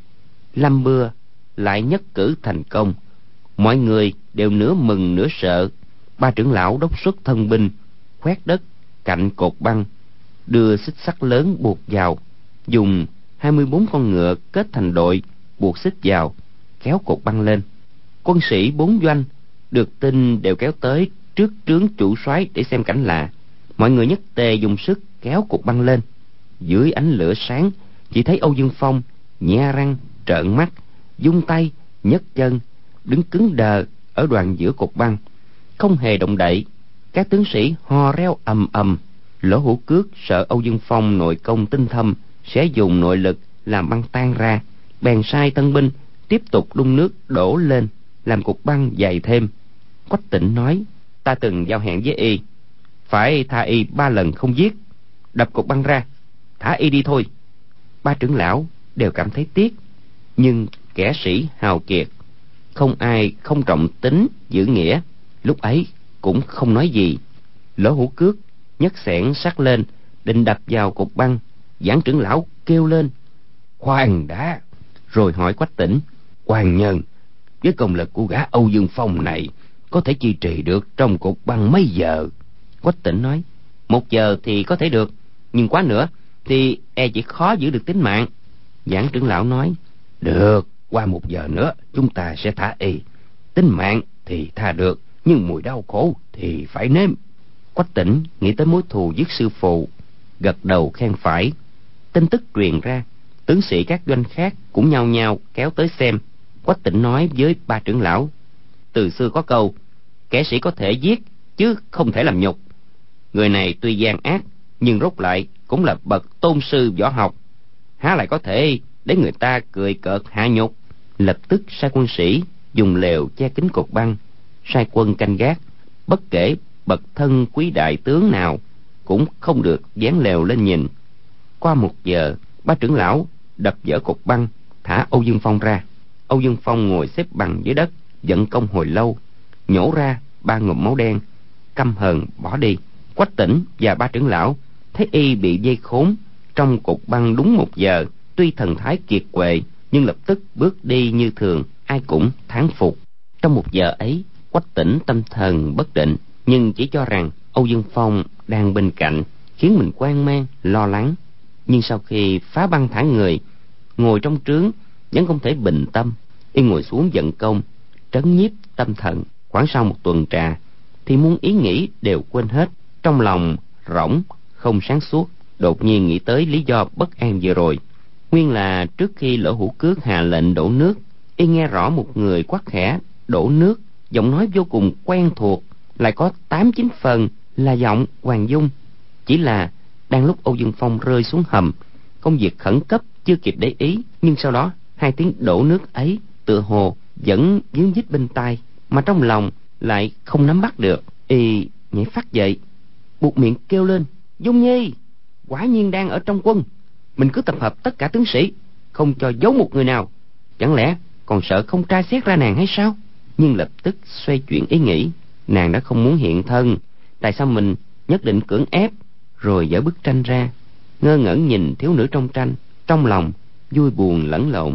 B: Lâm Bưa lại nhất cử thành công. Mọi người đều nửa mừng nửa sợ. Ba trưởng lão đốc xuất thân binh, khoét đất cạnh cột băng, đưa xích sắt lớn buộc vào, dùng hai mươi bốn con ngựa kết thành đội buộc xích vào, kéo cột băng lên. Quân sĩ bốn doanh được tin đều kéo tới trước trướng chủ soái để xem cảnh lạ. Mọi người nhất tề dùng sức kéo cột băng lên. Dưới ánh lửa sáng, chỉ thấy Âu Dương Phong nhe răng trợn mắt, vung tay nhấc chân, đứng cứng đờ ở đoạn giữa cột băng, không hề động đậy. Các tướng sĩ hò reo ầm ầm. Lỗ Hữu Cước sợ Âu Dương Phong nội công tinh thâm sẽ dùng nội lực làm băng tan ra, bèn sai tân binh tiếp tục đun nước đổ lên, làm cột băng dày thêm. Quách Tĩnh nói: ta từng giao hẹn với y, phải tha y ba lần không giết, đập cột băng ra, thả y đi thôi. Ba trưởng lão đều cảm thấy tiếc, nhưng kẻ sĩ hào kiệt, không ai không trọng tính giữ nghĩa, lúc ấy cũng không nói gì. Lỗ Hữu Cước nhấc xẻng sắt lên định đập vào cột băng. Giảng trưởng lão kêu lên: khoan đã! Rồi hỏi Quách Tĩnh: quan nhân, với công lực của gã Âu Dương Phong này, có thể duy trì được trong cột băng mấy giờ? Quách Tĩnh nói: một giờ thì có thể được, nhưng quá nữa thì e chỉ khó giữ được tính mạng. Giảng trưởng lão nói: được, qua một giờ nữa chúng ta sẽ thả y. Tính mạng thì tha được, nhưng mùi đau khổ thì phải nếm. Quách Tĩnh nghĩ tới mối thù giết sư phụ, gật đầu khen phải. Tin tức truyền ra, tướng sĩ các doanh khác cũng nhao nhao kéo tới xem. Quách Tĩnh nói với ba trưởng lão: từ xưa có câu, kẻ sĩ có thể giết chứ không thể làm nhục. Người này tuy gian ác, nhưng rốt lại cũng là bậc tôn sư võ học, há lại có thể để người ta cười cợt hạ nhục. Lập tức sai quân sĩ dùng lều che kín cột băng, sai quân canh gác, bất kể bậc thân quý đại tướng nào cũng không được dán lều lên nhìn. Qua một giờ, ba trưởng lão đập vỡ cột băng, thả Âu Dương Phong ra. Âu Dương Phong ngồi xếp bằng dưới đất, vận công hồi lâu, nhổ ra ba ngụm máu đen, căm hờn bỏ đi. Quách Tĩnh và ba trưởng lão thấy y bị dây khốn trong cột băng đúng một giờ, tuy thần thái kiệt quệ nhưng lập tức bước đi như thường, ai cũng thán phục. Trong một giờ ấy, Quách Tĩnh tâm thần bất định, nhưng chỉ cho rằng Âu Dương Phong đang bên cạnh, khiến mình hoang mang lo lắng. Nhưng sau khi phá băng thả người, ngồi trong trướng vẫn không thể bình tâm. Y ngồi xuống vận công, trấn nhiếp tâm thần. Khoảng sau một tuần trà thì muôn ý nghĩ đều quên hết. Trong lòng rỗng không sáng suốt, đột nhiên nghĩ tới lý do bất an vừa rồi. Nguyên là trước khi Lỗ Hữu Cước hạ lệnh đổ nước, y nghe rõ một người quát khẽ đổ nước, giọng nói vô cùng quen thuộc, lại có tám chín phần là giọng Hoàng Dung. Chỉ là đang lúc Âu Dương Phong rơi xuống hầm, công việc khẩn cấp chưa kịp để ý, nhưng sau đó hai tiếng đổ nước ấy tựa hồ vẫn dướng dít bên tai, mà trong lòng lại không nắm bắt được. Y nhảy phát dậy, buột miệng kêu lên: Dung Nhi, quả nhiên đang ở trong quân. Mình cứ tập hợp tất cả tướng sĩ, không cho giấu một người nào. Chẳng lẽ còn sợ không tra xét ra nàng hay sao? Nhưng lập tức xoay chuyển ý nghĩ, nàng đã không muốn hiện thân, tại sao mình nhất định cưỡng ép? Rồi dở bức tranh ra, ngơ ngẩn nhìn thiếu nữ trong tranh, trong lòng vui buồn lẫn lộn.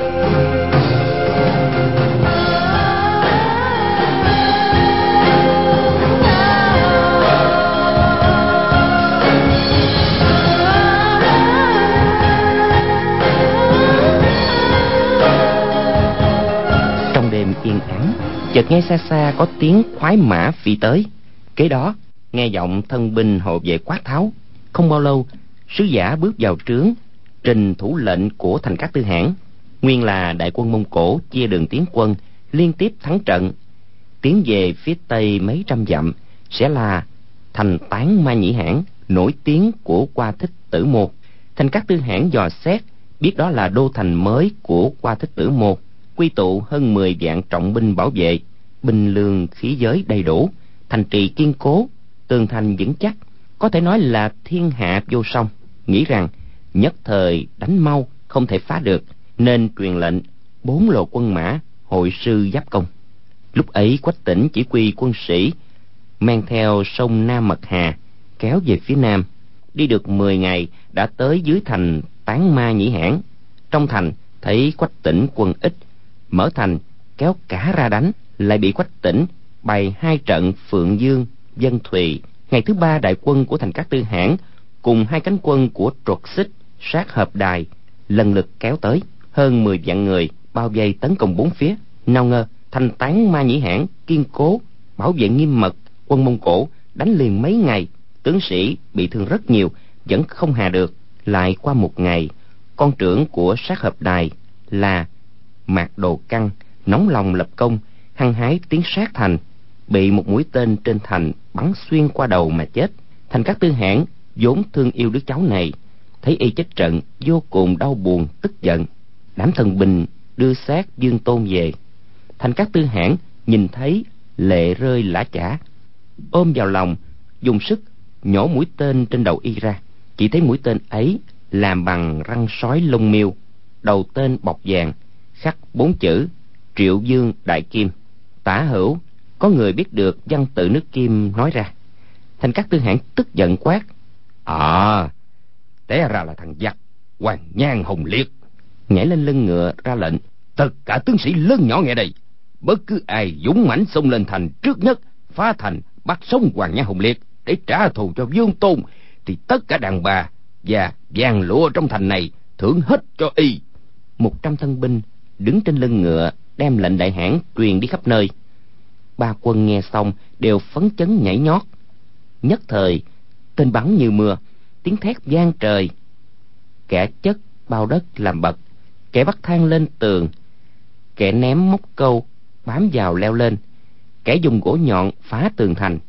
B: Trong đêm yên ắng, chợt nghe xa xa có tiếng khoái mã phi tới. Kế đó nghe giọng thân binh hộ vệ quát tháo. Không bao lâu, sứ giả bước vào trướng, trình thủ lệnh của thành các tư hãn. Nguyên là đại quân Mông Cổ chia đường tiến quân, liên tiếp thắng trận. Tiến về phía tây mấy trăm dặm sẽ là thành Tán Ma Nhĩ Hãn, nổi tiếng của Qua Thích Tử Mô. Thành các tư hãn dò xét biết đó là đô thành mới của Qua Thích Tử Mô, quy tụ hơn mười vạn trọng binh bảo vệ, binh lương khí giới đầy đủ, thành trì kiên cố, tường thành vững chắc, có thể nói là thiên hạ vô song. Nghĩ rằng nhất thời đánh mau không thể phá được, nên truyền lệnh bốn lộ quân mã hội sư giáp công. Lúc ấy Quách Tĩnh chỉ huy quân sĩ men theo sông Nam Mật Hà kéo về phía nam. Đi được mười ngày đã tới dưới thành Tán Ma Nhĩ Hãn. Trong thành Thấy Quách Tĩnh quân ít, mở thành kéo cả ra đánh, lại bị Quách Tĩnh bày hai trận Phượng Dương, Vân Thùy. Ngày thứ ba, đại quân của Thành Cát Tư Hãn cùng hai cánh quân của Truật Xích, Sát Hợp Đài lần lượt kéo tới, hơn mười vạn người bao vây tấn công bốn phía. Nào ngờ thành Tán Ma Nhĩ Hãn kiên cố bảo vệ nghiêm mật, quân Mông Cổ đánh liền mấy ngày, tướng sĩ bị thương rất nhiều, vẫn không hạ được. Lại qua một ngày, con trưởng của Sát Hợp Đài là Mạc Đồ Căng nóng lòng lập công, hăng hái tiến sát thành, bị một mũi tên trên thành bắn xuyên qua đầu mà chết. Thành Cát Tư Hãn vốn thương yêu đứa cháu này, thấy y chết trận vô cùng đau buồn tức giận, đám thần binh đưa xác Dương Tôn về. Thành Cát Tư Hãn nhìn thấy lệ rơi lã chã, ôm vào lòng, dùng sức nhổ mũi tên trên đầu y ra. Chỉ thấy mũi tên ấy làm bằng răng sói lông miêu, đầu tên bọc vàng, khắc bốn chữ Triệu Dương Đại Kim. Tả hữu có người biết được văn tự nước Kim nói ra. Thành Cát Tư Hãn tức giận quát: À, té ra là thằng giặc Hoàng Nhan Hồng Liệt. Nhảy lên lưng ngựa ra lệnh: Tất cả tướng sĩ lớn nhỏ nghe đây, bất cứ ai dũng mãnh xông lên thành trước nhất, phá thành bắt sống Hoàng Nhan Hồng Liệt để trả thù cho Dương Tôn, thì tất cả đàn bà và vàng lụa trong thành này thưởng hết cho y. Một trăm thân binh đứng trên lưng ngựa đem lệnh đại hãn truyền đi khắp nơi. Ba quân nghe xong đều phấn chấn nhảy nhót. Nhất thời tên bắn như mưa, tiếng thét vang trời. Kẻ chất bao đất làm bậc, kẻ bắt thang lên tường, kẻ ném móc câu bám vào leo lên, kẻ dùng gỗ nhọn phá tường thành.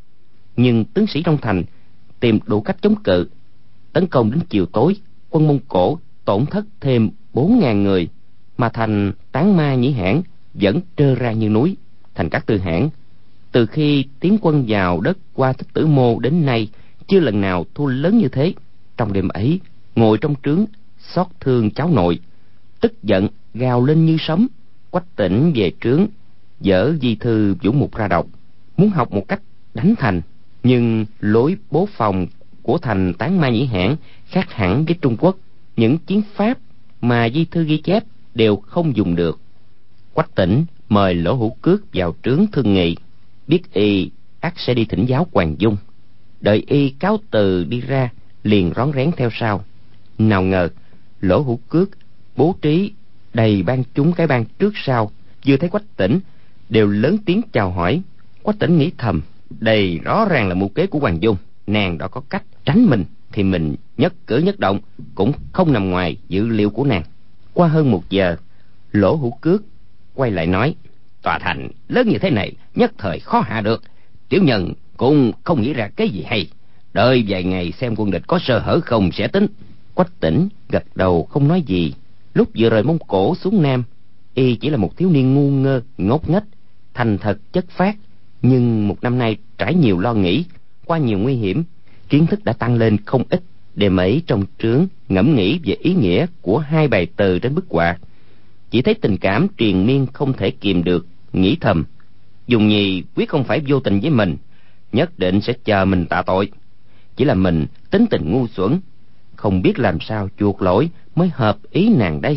B: Nhưng tướng sĩ trong thành tìm đủ cách chống cự. Tấn công đến chiều tối, quân Mông Cổ tổn thất thêm bốn ngàn người, mà thành Tán Ma Nhĩ Hãn vẫn trơ ra như núi. Thành Cát Tư Hãn từ khi tiến quân vào đất qua Thích Tử Mô đến nay chưa lần nào thua lớn như thế. Trong đêm ấy, ngồi trong trướng xót thương cháu nội, tức giận gào lên như sấm. Quách Tĩnh về trướng dở di thư Vũ Mục ra đọc, muốn học một cách đánh thành. Nhưng lối bố phòng của thành Tán Ma Nhĩ Hãn khác hẳn với Trung Quốc, những chiến pháp mà di thư ghi chép đều không dùng được. Quách Tĩnh mời Lỗ Hữu Cước vào trướng thương nghị, biết y ắt sẽ đi thỉnh giáo Hoàng Dung. Đợi y cáo từ đi ra, liền rón rén theo sau. Nào ngờ Lỗ Hữu Cước bố trí đầy ban chúng cái ban trước sau, vừa thấy Quách Tĩnh đều lớn tiếng chào hỏi. Quách Tĩnh nghĩ thầm, đây rõ ràng là mưu kế của Hoàng Dung, nàng đã có cách tránh mình thì mình nhất cử nhất động cũng không nằm ngoài dự liệu của nàng. Qua hơn một giờ, Lỗ Hữu Cước quay lại nói: Tòa thành lớn như thế này nhất thời khó hạ được, tiểu nhân cũng không nghĩ ra cái gì hay, đợi vài ngày xem quân địch có sơ hở không sẽ tính. Quách Tĩnh gật đầu không nói gì. Lúc vừa rời Mông Cổ xuống Nam, y chỉ là một thiếu niên ngu ngơ ngốc nghếch, thành thật chất phác. Nhưng một năm nay trải nhiều lo nghĩ, qua nhiều nguy hiểm, kiến thức đã tăng lên không ít. Đêm ấy trong trướng ngẫm nghĩ về ý nghĩa của hai bài từ trên bức họa, chỉ thấy tình cảm triền miên không thể kìm được, nghĩ thầm: Dùng Nhi quyết không phải vô tình với mình, nhất định sẽ chờ mình tạ tội. Chỉ là mình tính tình ngu xuẩn, không biết làm sao chuộc lỗi mới hợp ý nàng đây.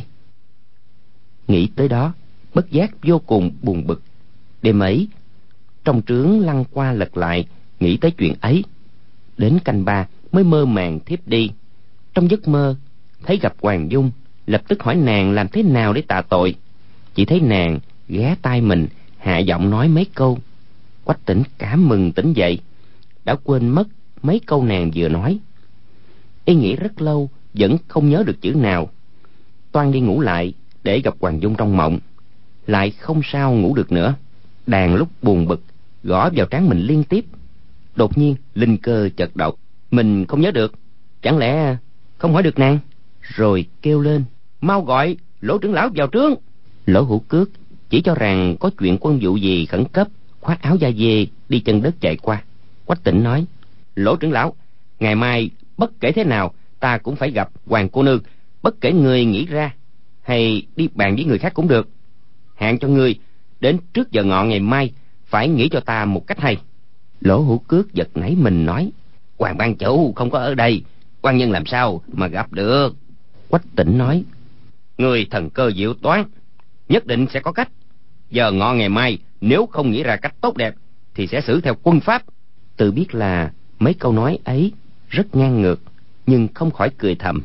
B: Nghĩ tới đó, bất giác vô cùng buồn bực. Đêm ấy trong trướng lăn qua lật lại, nghĩ tới chuyện ấy. Đến canh ba mới mơ màng thiếp đi. Trong giấc mơ thấy gặp Hoàng Dung, lập tức hỏi nàng làm thế nào để tạ tội. Chỉ thấy nàng ghé tai mình, hạ giọng nói mấy câu. Quách Tĩnh cảm mừng tỉnh dậy, đã quên mất mấy câu nàng vừa nói. Y nghĩ rất lâu vẫn không nhớ được chữ nào, toan đi ngủ lại để gặp Hoàng Dung trong mộng, lại không sao ngủ được nữa. Đàn lúc buồn bực gõ vào trán mình liên tiếp. Đột nhiên linh cơ chợt động, mình không nhớ được, chẳng lẽ không hỏi được nàng? Rồi kêu lên: Mau gọi Lỗ trưởng lão vào trướng. Lỗ Hữu Cước chỉ cho rằng có chuyện quân vụ gì khẩn cấp, khoác áo da dê đi chân đất chạy qua. Quách Tĩnh nói: Lỗ trưởng lão, ngày mai bất kể thế nào ta cũng phải gặp Hoàng cô nương, bất kể người nghĩ ra hay đi bàn với người khác cũng được. Hạn cho ngươi đến trước giờ ngọ ngày mai phải nghĩ cho ta một cách hay. Lỗ Hữu Cước giật nảy mình nói: Hoàng ban chủ không có ở đây, quan nhân làm sao mà gặp được? Quách Tĩnh nói: Người thần cơ diệu toán, nhất định sẽ có cách. Giờ ngọ ngày mai nếu không nghĩ ra cách tốt đẹp thì sẽ xử theo quân pháp. Tự biết là mấy câu nói ấy rất ngang ngược, nhưng không khỏi cười thầm.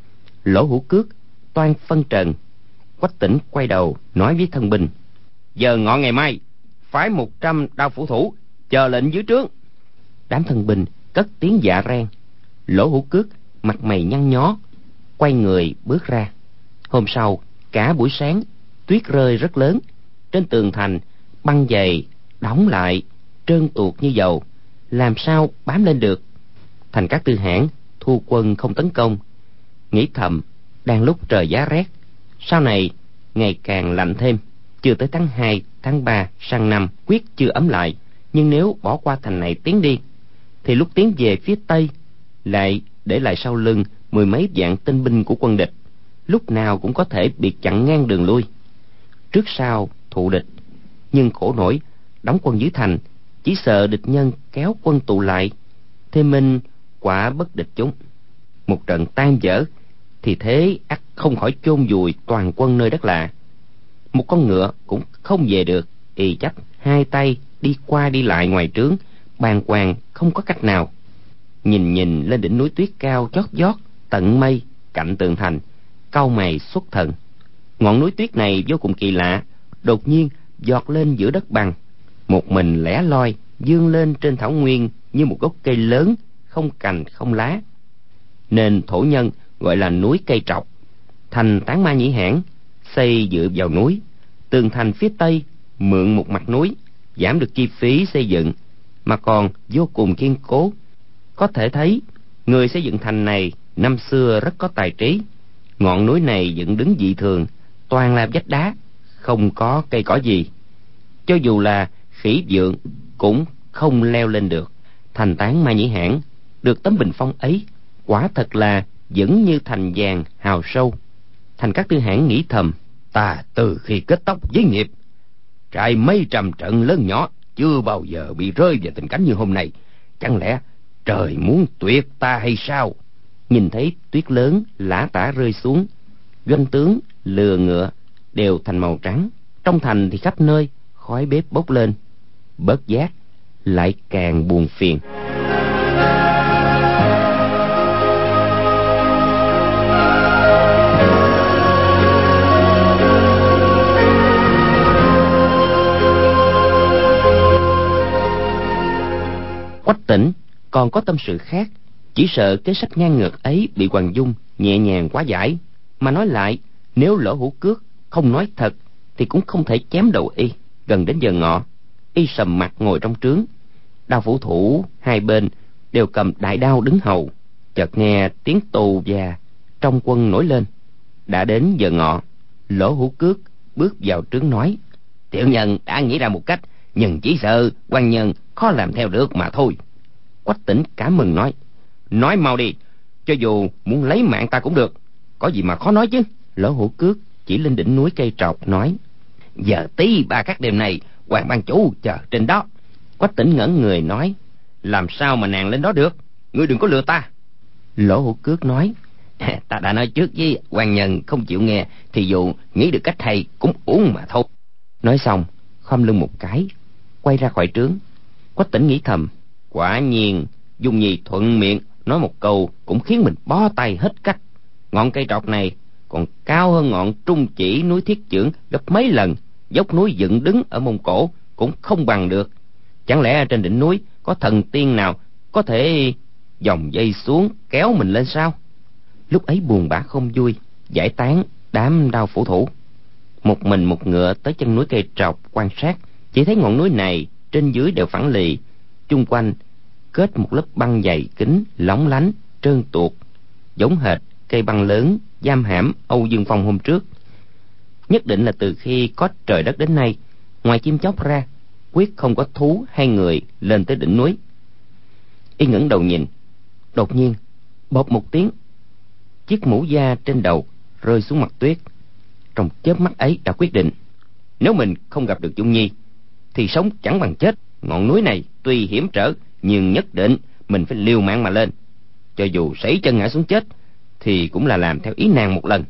B: Lỗ Hữu Cước toan phân trần. Quách Tĩnh quay đầu nói với thân binh: giờ ngọ ngày mai phái một trăm đao phủ thủ chờ lệnh dưới trướng. Đám thân binh cất tiếng dạ reng. Lỗ Hữu Cước mặt mày nhăn nhó, quay người bước ra. Hôm sau cả buổi sáng tuyết rơi rất lớn, trên tường thành băng dày đóng lại trơn tuột như dầu, làm sao bám lên được. Thành Các Tư Hãn thu quân không tấn công, nghĩ thầm đang lúc trời giá rét, sau này ngày càng lạnh thêm. Chưa tới tháng hai, tháng ba sang năm quyết chưa ấm lại, nhưng nếu bỏ qua thành này tiến đi thì lúc tiến về phía tây lại để lại sau lưng mười mấy vạn tinh binh của quân địch, lúc nào cũng có thể bị chặn ngang đường lui. Trước sau thụ địch, nhưng khổ nổi đóng quân dưới thành, chỉ sợ địch nhân kéo quân tụ lại, thêm minh quả bất địch chúng. Một trận tan vỡ thì thế ắt không khỏi chôn vùi toàn quân nơi đất lạ. Một con ngựa cũng không về được, y chắp hai tay đi qua đi lại ngoài trướng, bàng hoàng không có cách nào. Nhìn nhìn lên đỉnh núi tuyết cao chót vót tận mây cạnh tường thành, cau mày xuất thần. Ngọn núi tuyết này vô cùng kỳ lạ, đột nhiên giọt lên giữa đất bằng, một mình lẻ loi vươn lên trên thảo nguyên như một gốc cây lớn, không cành không lá, nên thổ nhân gọi là núi cây trọc. Thành Tán Ma Nhĩ Hãn xây dựa vào núi, tường thành phía tây mượn một mặt núi, giảm được chi phí xây dựng mà còn vô cùng kiên cố. Có thể thấy người xây dựng thành này năm xưa rất có tài trí. Ngọn núi này dựng đứng dị thường, toàn là vách đá, không có cây cỏ gì, cho dù là khỉ vượn cũng không leo lên được. Thành Tán Ma Nhĩ Hãn được tấm bình phong ấy quả thật là vững như thành vàng hào sâu. Thành Các Tư Hãn nghĩ thầm: ta từ khi kết tóc với nghiệp, trải mấy trăm trận lớn nhỏ, chưa bao giờ bị rơi vào tình cảnh như hôm nay. Chẳng lẽ trời muốn tuyệt ta hay sao? Nhìn thấy tuyết lớn lã tả rơi xuống, doanh tướng lừa ngựa đều thành màu trắng. Trong thành thì khắp nơi khói bếp bốc lên, bất giác lại càng buồn phiền. Quách Tĩnh còn có tâm sự khác, chỉ sợ kế sách ngang ngược ấy bị Hoàng Dung nhẹ nhàng quá giải. Mà nói lại, nếu Lỗ Hữu Cước không nói thật thì cũng không thể chém đầu y. Gần đến giờ ngọ, y sầm mặt ngồi trong trướng, đao phủ thủ hai bên đều cầm đại đao đứng hầu. Chợt nghe tiếng tù và trong quân nổi lên. Đã đến giờ ngọ, Lỗ Hữu Cước bước vào trướng nói: tiểu nhân đã nghĩ ra một cách, nhưng chỉ sợ quan nhân khó làm theo được mà thôi. Quách Tĩnh cảm mừng nói: nói mau đi, cho dù muốn lấy mạng ta cũng được, có gì mà khó nói chứ. Lỗ Hữu Cước chỉ lên đỉnh núi cây trọc nói: giờ tí ba các đêm này hoàng ban chủ chờ trên đó. Quách Tĩnh ngẩn người nói: làm sao mà nàng lên đó được, ngươi đừng có lừa ta. Lỗ Hữu Cước nói: ta đã nói trước với quan nhân, không chịu nghe thì dù nghĩ được cách hay cũng uổng mà thôi. Nói xong khom lưng một cái, quay ra khỏi trướng. Quách Tĩnh nghĩ thầm: quả nhiên Dung Nhi thuận miệng nói một câu cũng khiến mình bó tay hết cách. Ngọn cây trọc này còn cao hơn ngọn trung chỉ núi Thiết Chưởng gấp mấy lần, dốc núi dựng đứng ở Mông Cổ cũng không bằng được. Chẳng lẽ trên đỉnh núi có thần tiên nào có thể dòng dây xuống kéo mình lên sao? Lúc ấy buồn bã không vui, giải tán đám đao phủ thủ, một mình một ngựa tới chân núi cây trọc quan sát. Chỉ thấy ngọn núi này trên dưới đều phẳng lì, chung quanh kết một lớp băng dày kín lóng lánh trơn tuột, giống hệt cây băng lớn giam hãm Âu Dương Phong hôm trước. Nhất định là từ khi có trời đất đến nay, ngoài chim chóc ra quyết không có thú hay người lên tới đỉnh núi. Y ngẩng đầu nhìn, đột nhiên bộp một tiếng, chiếc mũ da trên đầu rơi xuống mặt tuyết. Trong chớp mắt ấy đã quyết định, nếu mình không gặp được Dung Nhi thì sống chẳng bằng chết. Ngọn núi này tuy hiểm trở, nhưng nhất định mình phải liều mạng mà lên. Cho dù sẩy chân ngã xuống chết thì cũng là làm theo ý nàng một lần.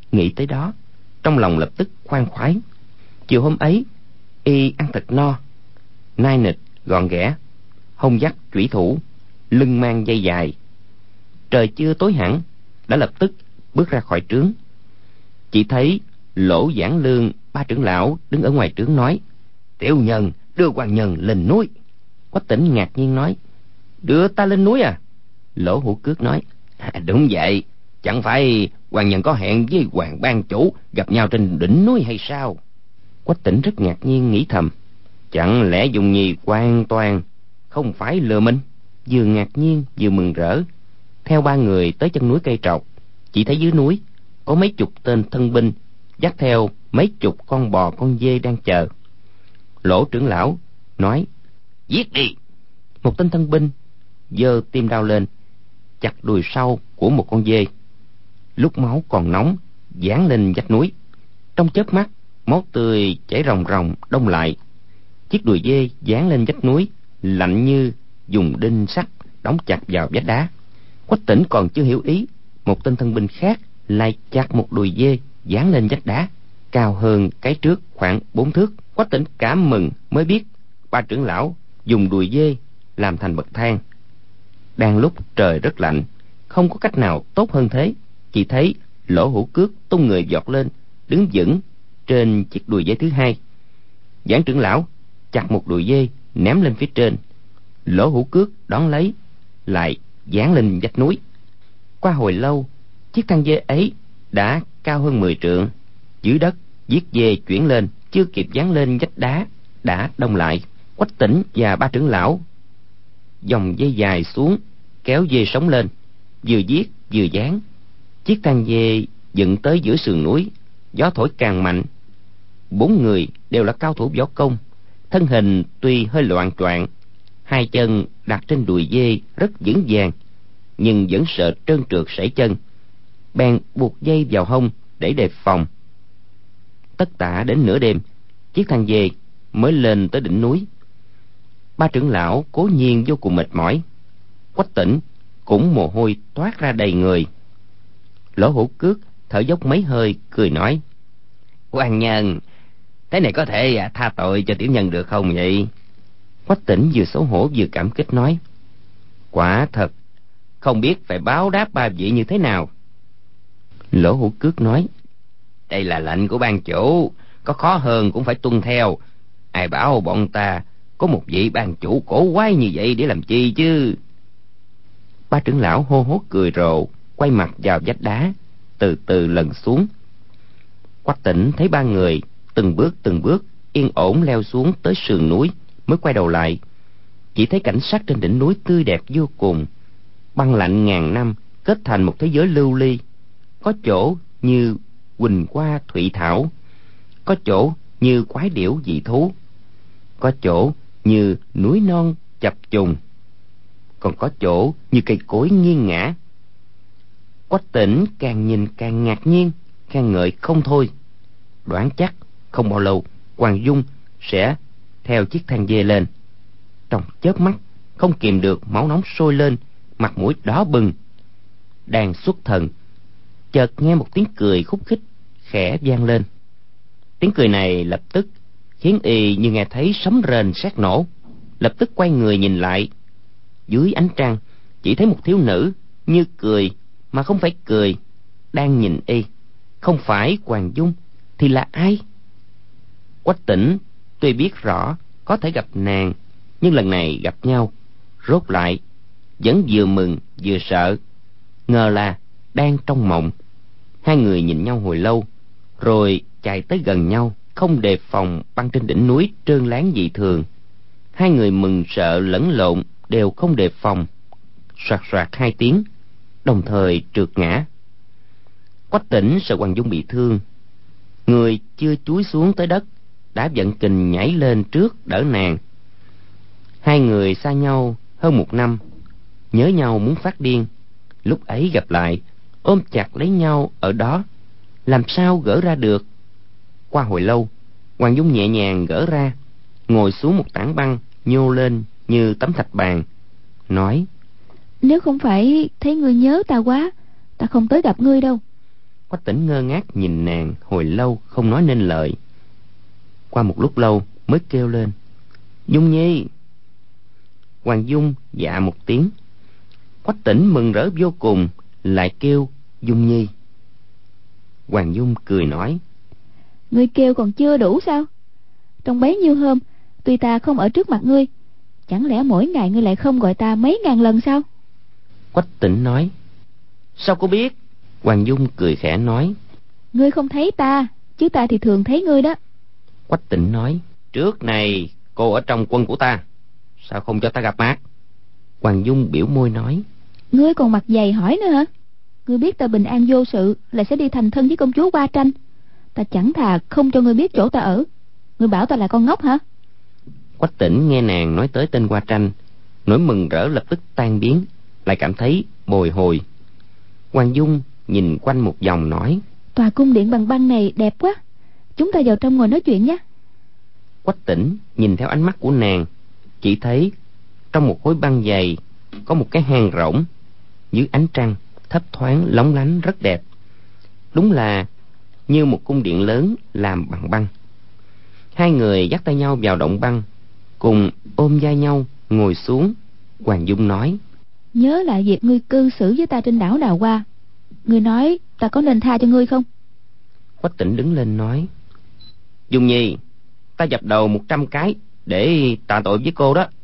B: Nghĩ tới đó, trong lòng lập tức khoan khoái. Chiều hôm ấy, y ăn thật no, nai nịch gọn ghẽ, hông dắt chủy thủ, lưng mang dây dài. Trời chưa tối hẳn, đã lập tức bước ra khỏi trướng. Chỉ thấy Lỗ Giảng Lương, ba trưởng lão đứng ở ngoài trướng nói: "Tiểu nhân đưa quan nhân lên núi." Quách Tĩnh ngạc nhiên nói: "Đưa ta lên núi à?" Lỗ Hữu Cước nói: à, "Đúng vậy, chẳng phải quan nhân có hẹn với Hoàng ban chủ gặp nhau trên đỉnh núi hay sao?" Quách Tĩnh rất ngạc nhiên, nghĩ thầm: chẳng lẽ Dung Nhi hoàn toàn không phải lừa mình? Vừa ngạc nhiên vừa mừng rỡ, theo ba người tới chân núi Cây Trọc. Chỉ thấy dưới núi có mấy chục tên thân binh dắt theo mấy chục con bò con dê đang chờ. Lỗ trưởng lão nói: "Giết đi!" Một tên thân binh giơ tim đao lên, chặt đùi sau của một con dê. Lúc máu còn nóng, giáng lên vách núi. Trong chớp mắt, máu tươi chảy ròng ròng đông lại. Chiếc đùi dê giáng lên vách núi, lạnh như dùng đinh sắt đóng chặt vào vách đá. Quách Tĩnh còn chưa hiểu ý, một tên thân binh khác lại chặt một đùi dê giáng lên vách đá, cao hơn cái trước khoảng bốn thước. Quách Tĩnh cảm mừng mới biết ba trưởng lão dùng đùi dê làm thành bậc thang. Đang lúc trời rất lạnh, không có cách nào tốt hơn thế. Chỉ thấy Lỗ Hữu Cước tung người vọt lên, đứng vững trên chiếc đùi dê thứ hai. Giảng trưởng lão chặt một đùi dê ném lên phía trên. Lỗ Hữu Cước đón lấy, lại giáng lên vách núi. Qua hồi lâu, chiếc thang dê ấy đã cao hơn mười trượng. Dưới đất, giết dê chuyển lên, chưa kịp giáng lên vách đá đã đông lại. Quách Tĩnh và ba trưởng lão dòng dây dài xuống, kéo dê sống lên, vừa giết vừa giáng. Chiếc thang dê dựng tới giữa sườn núi, gió thổi càng mạnh. Bốn người đều là cao thủ võ công, thân hình tuy hơi loạng choạng, hai chân đặt trên đùi dê rất vững vàng, nhưng vẫn sợ trơn trượt sẩy chân, bèn buộc dây vào hông để đề phòng. Tất tả đến nửa đêm, chiếc thang dê mới lên tới đỉnh núi. Ba trưởng lão cố nhiên vô cùng mệt mỏi, Quách Tĩnh cũng mồ hôi toát ra đầy người. Lỗ Hữu Cước thở dốc mấy hơi, cười nói: "Quan nhân, thế này có thể tha tội cho tiểu nhân được không vậy?" Quách Tĩnh vừa xấu hổ vừa cảm kích nói: "Quả thật không biết phải báo đáp ba vị như thế nào." Lỗ Hữu Cước nói: "Đây là lệnh của ban chủ, có khó hơn cũng phải tuân theo. Ai bảo bọn ta có một vị ban chủ cổ quái như vậy để làm chi chứ?" Ba trưởng lão hô hố cười rộ, quay mặt vào vách đá, từ từ lần xuống. Quách Tĩnh thấy ba người từng bước từng bước yên ổn leo xuống tới sườn núi, mới quay đầu lại. Chỉ thấy cảnh sắc trên đỉnh núi tươi đẹp vô cùng, băng lạnh ngàn năm kết thành một thế giới lưu ly. Có chỗ như quỳnh hoa thụy thảo, có chỗ như quái điểu dị thú, có chỗ như núi non chập trùng, còn có chỗ như cây cối nghiêng ngã. Quách Tĩnh càng nhìn càng ngạc nhiên, khen ngợi không thôi. Đoán chắc không bao lâu Hoàng Dung sẽ theo chiếc thang dê lên. Trong chớp mắt không kìm được máu nóng sôi lên, mặt mũi đỏ bừng. Đang xuất thần, chợt nghe một tiếng cười khúc khích khẽ vang lên. Tiếng cười này lập tức khiến y như nghe thấy sấm rền sét nổ, lập tức quay người nhìn lại. Dưới ánh trăng chỉ thấy một thiếu nữ như cười mà không phải cười, đang nhìn y. Không phải Hoàng Dung thì là ai? Quách Tĩnh tuy biết rõ có thể gặp nàng, nhưng lần này gặp nhau, rốt lại vẫn vừa mừng vừa sợ, ngờ là đang trong mộng. Hai người nhìn nhau hồi lâu, rồi chạy tới gần nhau, không đề phòng băng trên đỉnh núi trơn láng dị thường. Hai người mừng sợ lẫn lộn, đều không đề phòng, soạt soạt hai tiếng, đồng thời trượt ngã. Quách Tĩnh sợ Hoàng Dung bị thương, người chưa chúi xuống tới đất đã vận kình nhảy lên trước đỡ nàng. Hai người xa nhau hơn một năm, nhớ nhau muốn phát điên. Lúc ấy gặp lại, ôm chặt lấy nhau ở đó, làm sao gỡ ra được. Qua hồi lâu, Hoàng Dung nhẹ nhàng gỡ ra, ngồi xuống một tảng băng nhô lên như tấm thạch bàn, nói:
C: "Nếu không phải thấy ngươi nhớ ta quá, ta không tới gặp ngươi đâu."
B: Quách Tĩnh ngơ ngác nhìn nàng hồi lâu không nói nên lời. Qua một lúc lâu mới kêu lên: Dung Nhi. Hoàng Dung dạ một tiếng. Quách Tĩnh mừng rỡ vô cùng, lại kêu Dung Nhi. Hoàng Dung cười nói:
C: Ngươi kêu còn chưa đủ sao? Trong bấy nhiêu hôm, tuy ta không ở trước mặt ngươi, chẳng lẽ mỗi ngày ngươi lại không gọi ta mấy ngàn lần sao?
B: Quách Tĩnh nói: Sao cô biết? Hoàng Dung cười khẽ nói:
C: Ngươi không thấy ta, chứ ta thì thường thấy ngươi đó.
B: Quách Tĩnh nói: Trước này cô ở trong quân của ta, sao không cho ta gặp mặt? Hoàng Dung biểu môi nói:
C: Ngươi còn mặt dày hỏi nữa hả? Ngươi biết ta bình an vô sự là sẽ đi thành thân với công chúa Hoa Tranh, ta chẳng thà không cho ngươi biết chỗ ta ở. Ngươi bảo ta là con ngốc hả?
B: Quách Tĩnh nghe nàng nói tới tên Hoa Tranh, nỗi mừng rỡ lập tức tan biến, lại cảm thấy bồi hồi. Hoàng Dung nhìn quanh một vòng nói:
C: Tòa cung điện bằng băng này đẹp quá, chúng ta vào trong ngồi nói chuyện nhé.
B: Quách Tĩnh nhìn theo ánh mắt của nàng, chỉ thấy trong một khối băng dày có một cái hang rỗng, dưới ánh trăng thấp thoáng lóng lánh rất đẹp, đúng là như một cung điện lớn làm bằng băng. Hai người dắt tay nhau vào động băng, cùng ôm vai nhau ngồi xuống. Hoàng Dung nói:
C: Nhớ lại việc ngươi cư xử với ta trên đảo Đào Hoa, ngươi nói ta có nên tha cho ngươi không?
B: Quách Tĩnh đứng lên nói: Dung Nhi, ta dập đầu một trăm cái để tạ tội với cô đó.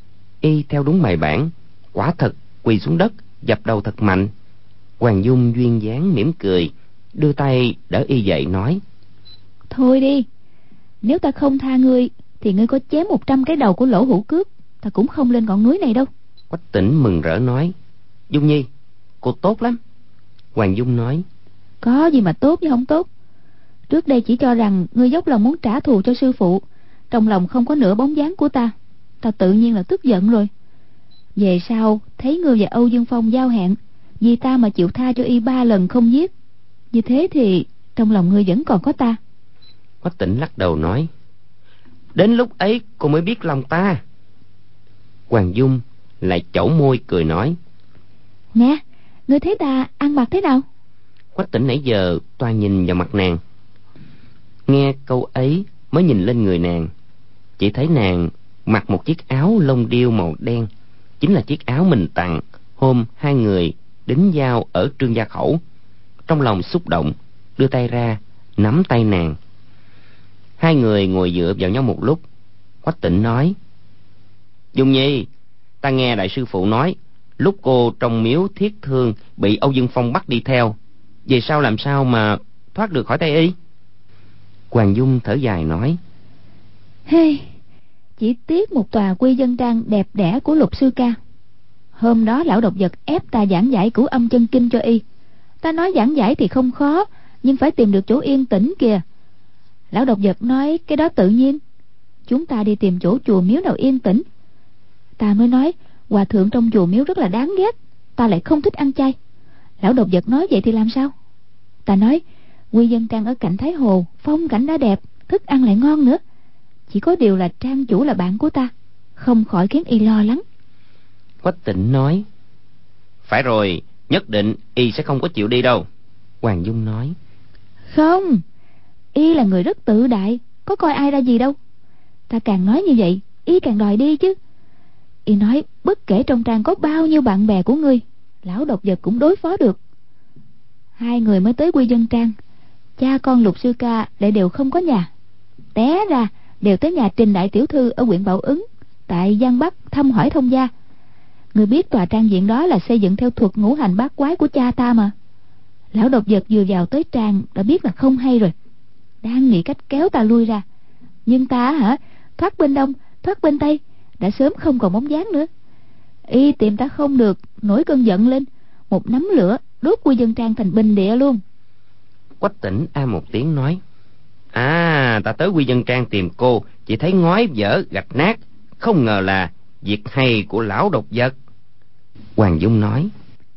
B: Y theo đúng bài bản, quả thật quỳ xuống đất dập đầu thật mạnh. Hoàng Dung duyên dáng mỉm cười, đưa tay đỡ Y dậy nói:
C: Thôi đi, nếu ta không tha ngươi thì ngươi có chém một trăm cái đầu của Lỗ Hữu Cước, ta cũng không lên ngọn núi này đâu.
B: Quách Tĩnh mừng rỡ nói: Dung Nhi, cô tốt lắm. Hoàng Dung nói:
C: Có gì mà tốt với không tốt. Trước đây chỉ cho rằng ngươi dốc lòng muốn trả thù cho sư phụ, trong lòng không có nửa bóng dáng của ta, ta tự nhiên là tức giận rồi. Về sau thấy ngươi và Âu Dương Phong giao hẹn, vì ta mà chịu tha cho Y ba lần không giết, như thế thì trong lòng ngươi vẫn còn có ta.
B: Quách Tĩnh lắc đầu nói: Đến lúc ấy cô mới biết lòng ta. Hoàng Dung lại chẩu môi cười nói:
C: Nè, ngươi thấy ta ăn mặc thế nào?
B: Quách Tĩnh nãy giờ toàn nhìn vào mặt nàng, nghe câu ấy mới nhìn lên người nàng, chỉ thấy nàng mặc một chiếc áo lông điêu màu đen, chính là chiếc áo mình tặng hôm hai người đính giao ở Trương Gia Khẩu. Trong lòng xúc động, đưa tay ra nắm tay nàng. Hai người ngồi dựa vào nhau một lúc. Quách Tĩnh nói: Dung Nhi, ta nghe đại sư phụ nói lúc cô trong miếu Thiết Thương bị Âu Dương Phong bắt đi theo, về sau làm sao mà thoát được khỏi tay Y? Hoàng Dung thở dài nói:
C: Hey, chỉ tiếc một tòa quy dân trang đẹp đẽ của Lục sư ca. Hôm đó lão độc vật ép ta giảng giải Cửu Âm Chân Kinh cho Y. Ta nói giảng giải thì không khó, nhưng phải tìm được chỗ yên tĩnh kìa. Lão độc vật nói cái đó tự nhiên, chúng ta đi tìm chỗ chùa miếu nào yên tĩnh. Ta mới nói hòa thượng trong chùa miếu rất là đáng ghét, ta lại không thích ăn chay. Lão độc vật nói vậy thì làm sao? Ta nói quy dân trang ở cạnh Thái Hồ, phong cảnh đã đẹp, thức ăn lại ngon nữa. Chỉ có điều là trang chủ là bạn của ta, không khỏi khiến Y lo lắng.
B: Quách Tĩnh nói: Phải rồi, nhất định Y sẽ không có chịu đi đâu. Hoàng Dung nói:
C: Không, Y là người rất tự đại, có coi ai ra gì đâu. Ta càng nói như vậy, Y càng đòi đi chứ. Y nói bất kể trong trang có bao nhiêu bạn bè của ngươi, lão độc vật cũng đối phó được. Hai người mới tới quy dân trang, cha con Lục sư ca lại đều không có nhà, té ra đều tới nhà Trình đại tiểu thư ở huyện Bảo Ứng tại Giang Bắc thăm hỏi thông gia. Người biết tòa trang viện đó là xây dựng theo thuật ngũ hành bát quái của cha ta mà. Lão độc vật vừa vào tới trang đã biết là không hay rồi, đang nghĩ cách kéo ta lui ra, nhưng ta hả thoát bên đông thoát bên tây, đã sớm không còn bóng dáng nữa. Y tìm ta không được, nổi cơn giận lên, một nắm lửa đốt quy dân trang thành bình địa luôn.
B: Quách Tĩnh a một tiếng nói: À, ta tới quy dân trang tìm cô, chỉ thấy ngói vỡ gạch nát, không ngờ là việc hay của lão độc vật. Hoàng Dung nói: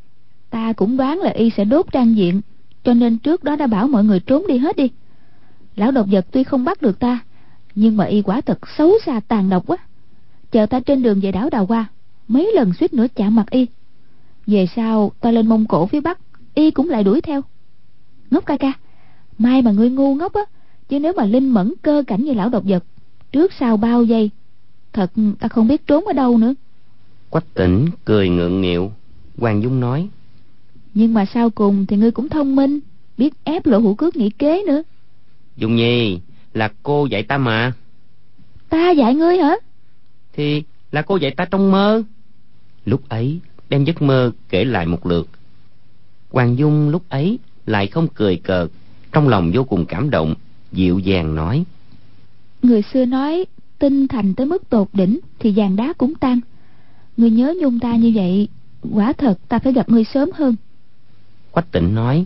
C: Ta cũng đoán là Y sẽ đốt trang viện, cho nên trước đó đã bảo mọi người trốn đi hết đi. Lão độc vật tuy không bắt được ta, nhưng mà Y quả thật xấu xa tàn độc quá. Chờ ta trên đường về đảo Đào Hoa, mấy lần suýt nữa chạm mặt Y. Về sau ta lên Mông Cổ phía Bắc, Y cũng lại đuổi theo. Ngốc ca ca, may mà ngươi ngu ngốc á, chứ nếu mà linh mẫn cơ cảnh như lão độc vật, trước sau bao giây, thật ta không biết trốn ở đâu nữa.
B: Quách Tĩnh cười ngượng nghịu. Hoàng Dung nói:
C: Nhưng mà sau cùng thì ngươi cũng thông minh, biết ép Lộ Hữu Cước nghĩ kế nữa.
B: Dung Nhi, là cô dạy ta mà.
C: Ta dạy ngươi hả?
B: Thì là cô dạy ta trong mơ. Lúc ấy đem giấc mơ kể lại một lượt. Hoàng Dung lúc ấy lại không cười cợt, trong lòng vô cùng cảm động, dịu dàng nói:
C: Người xưa nói tinh thành tới mức tột đỉnh thì vàng đá cũng tan. Ngươi nhớ nhung ta như vậy, quả thật ta phải gặp ngươi sớm hơn.
B: Quách Tĩnh nói: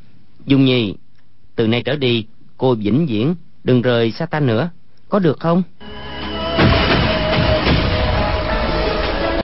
B: Dung Nhi, từ nay trở đi cô vĩnh viễn đừng rời xa ta nữa, có được không?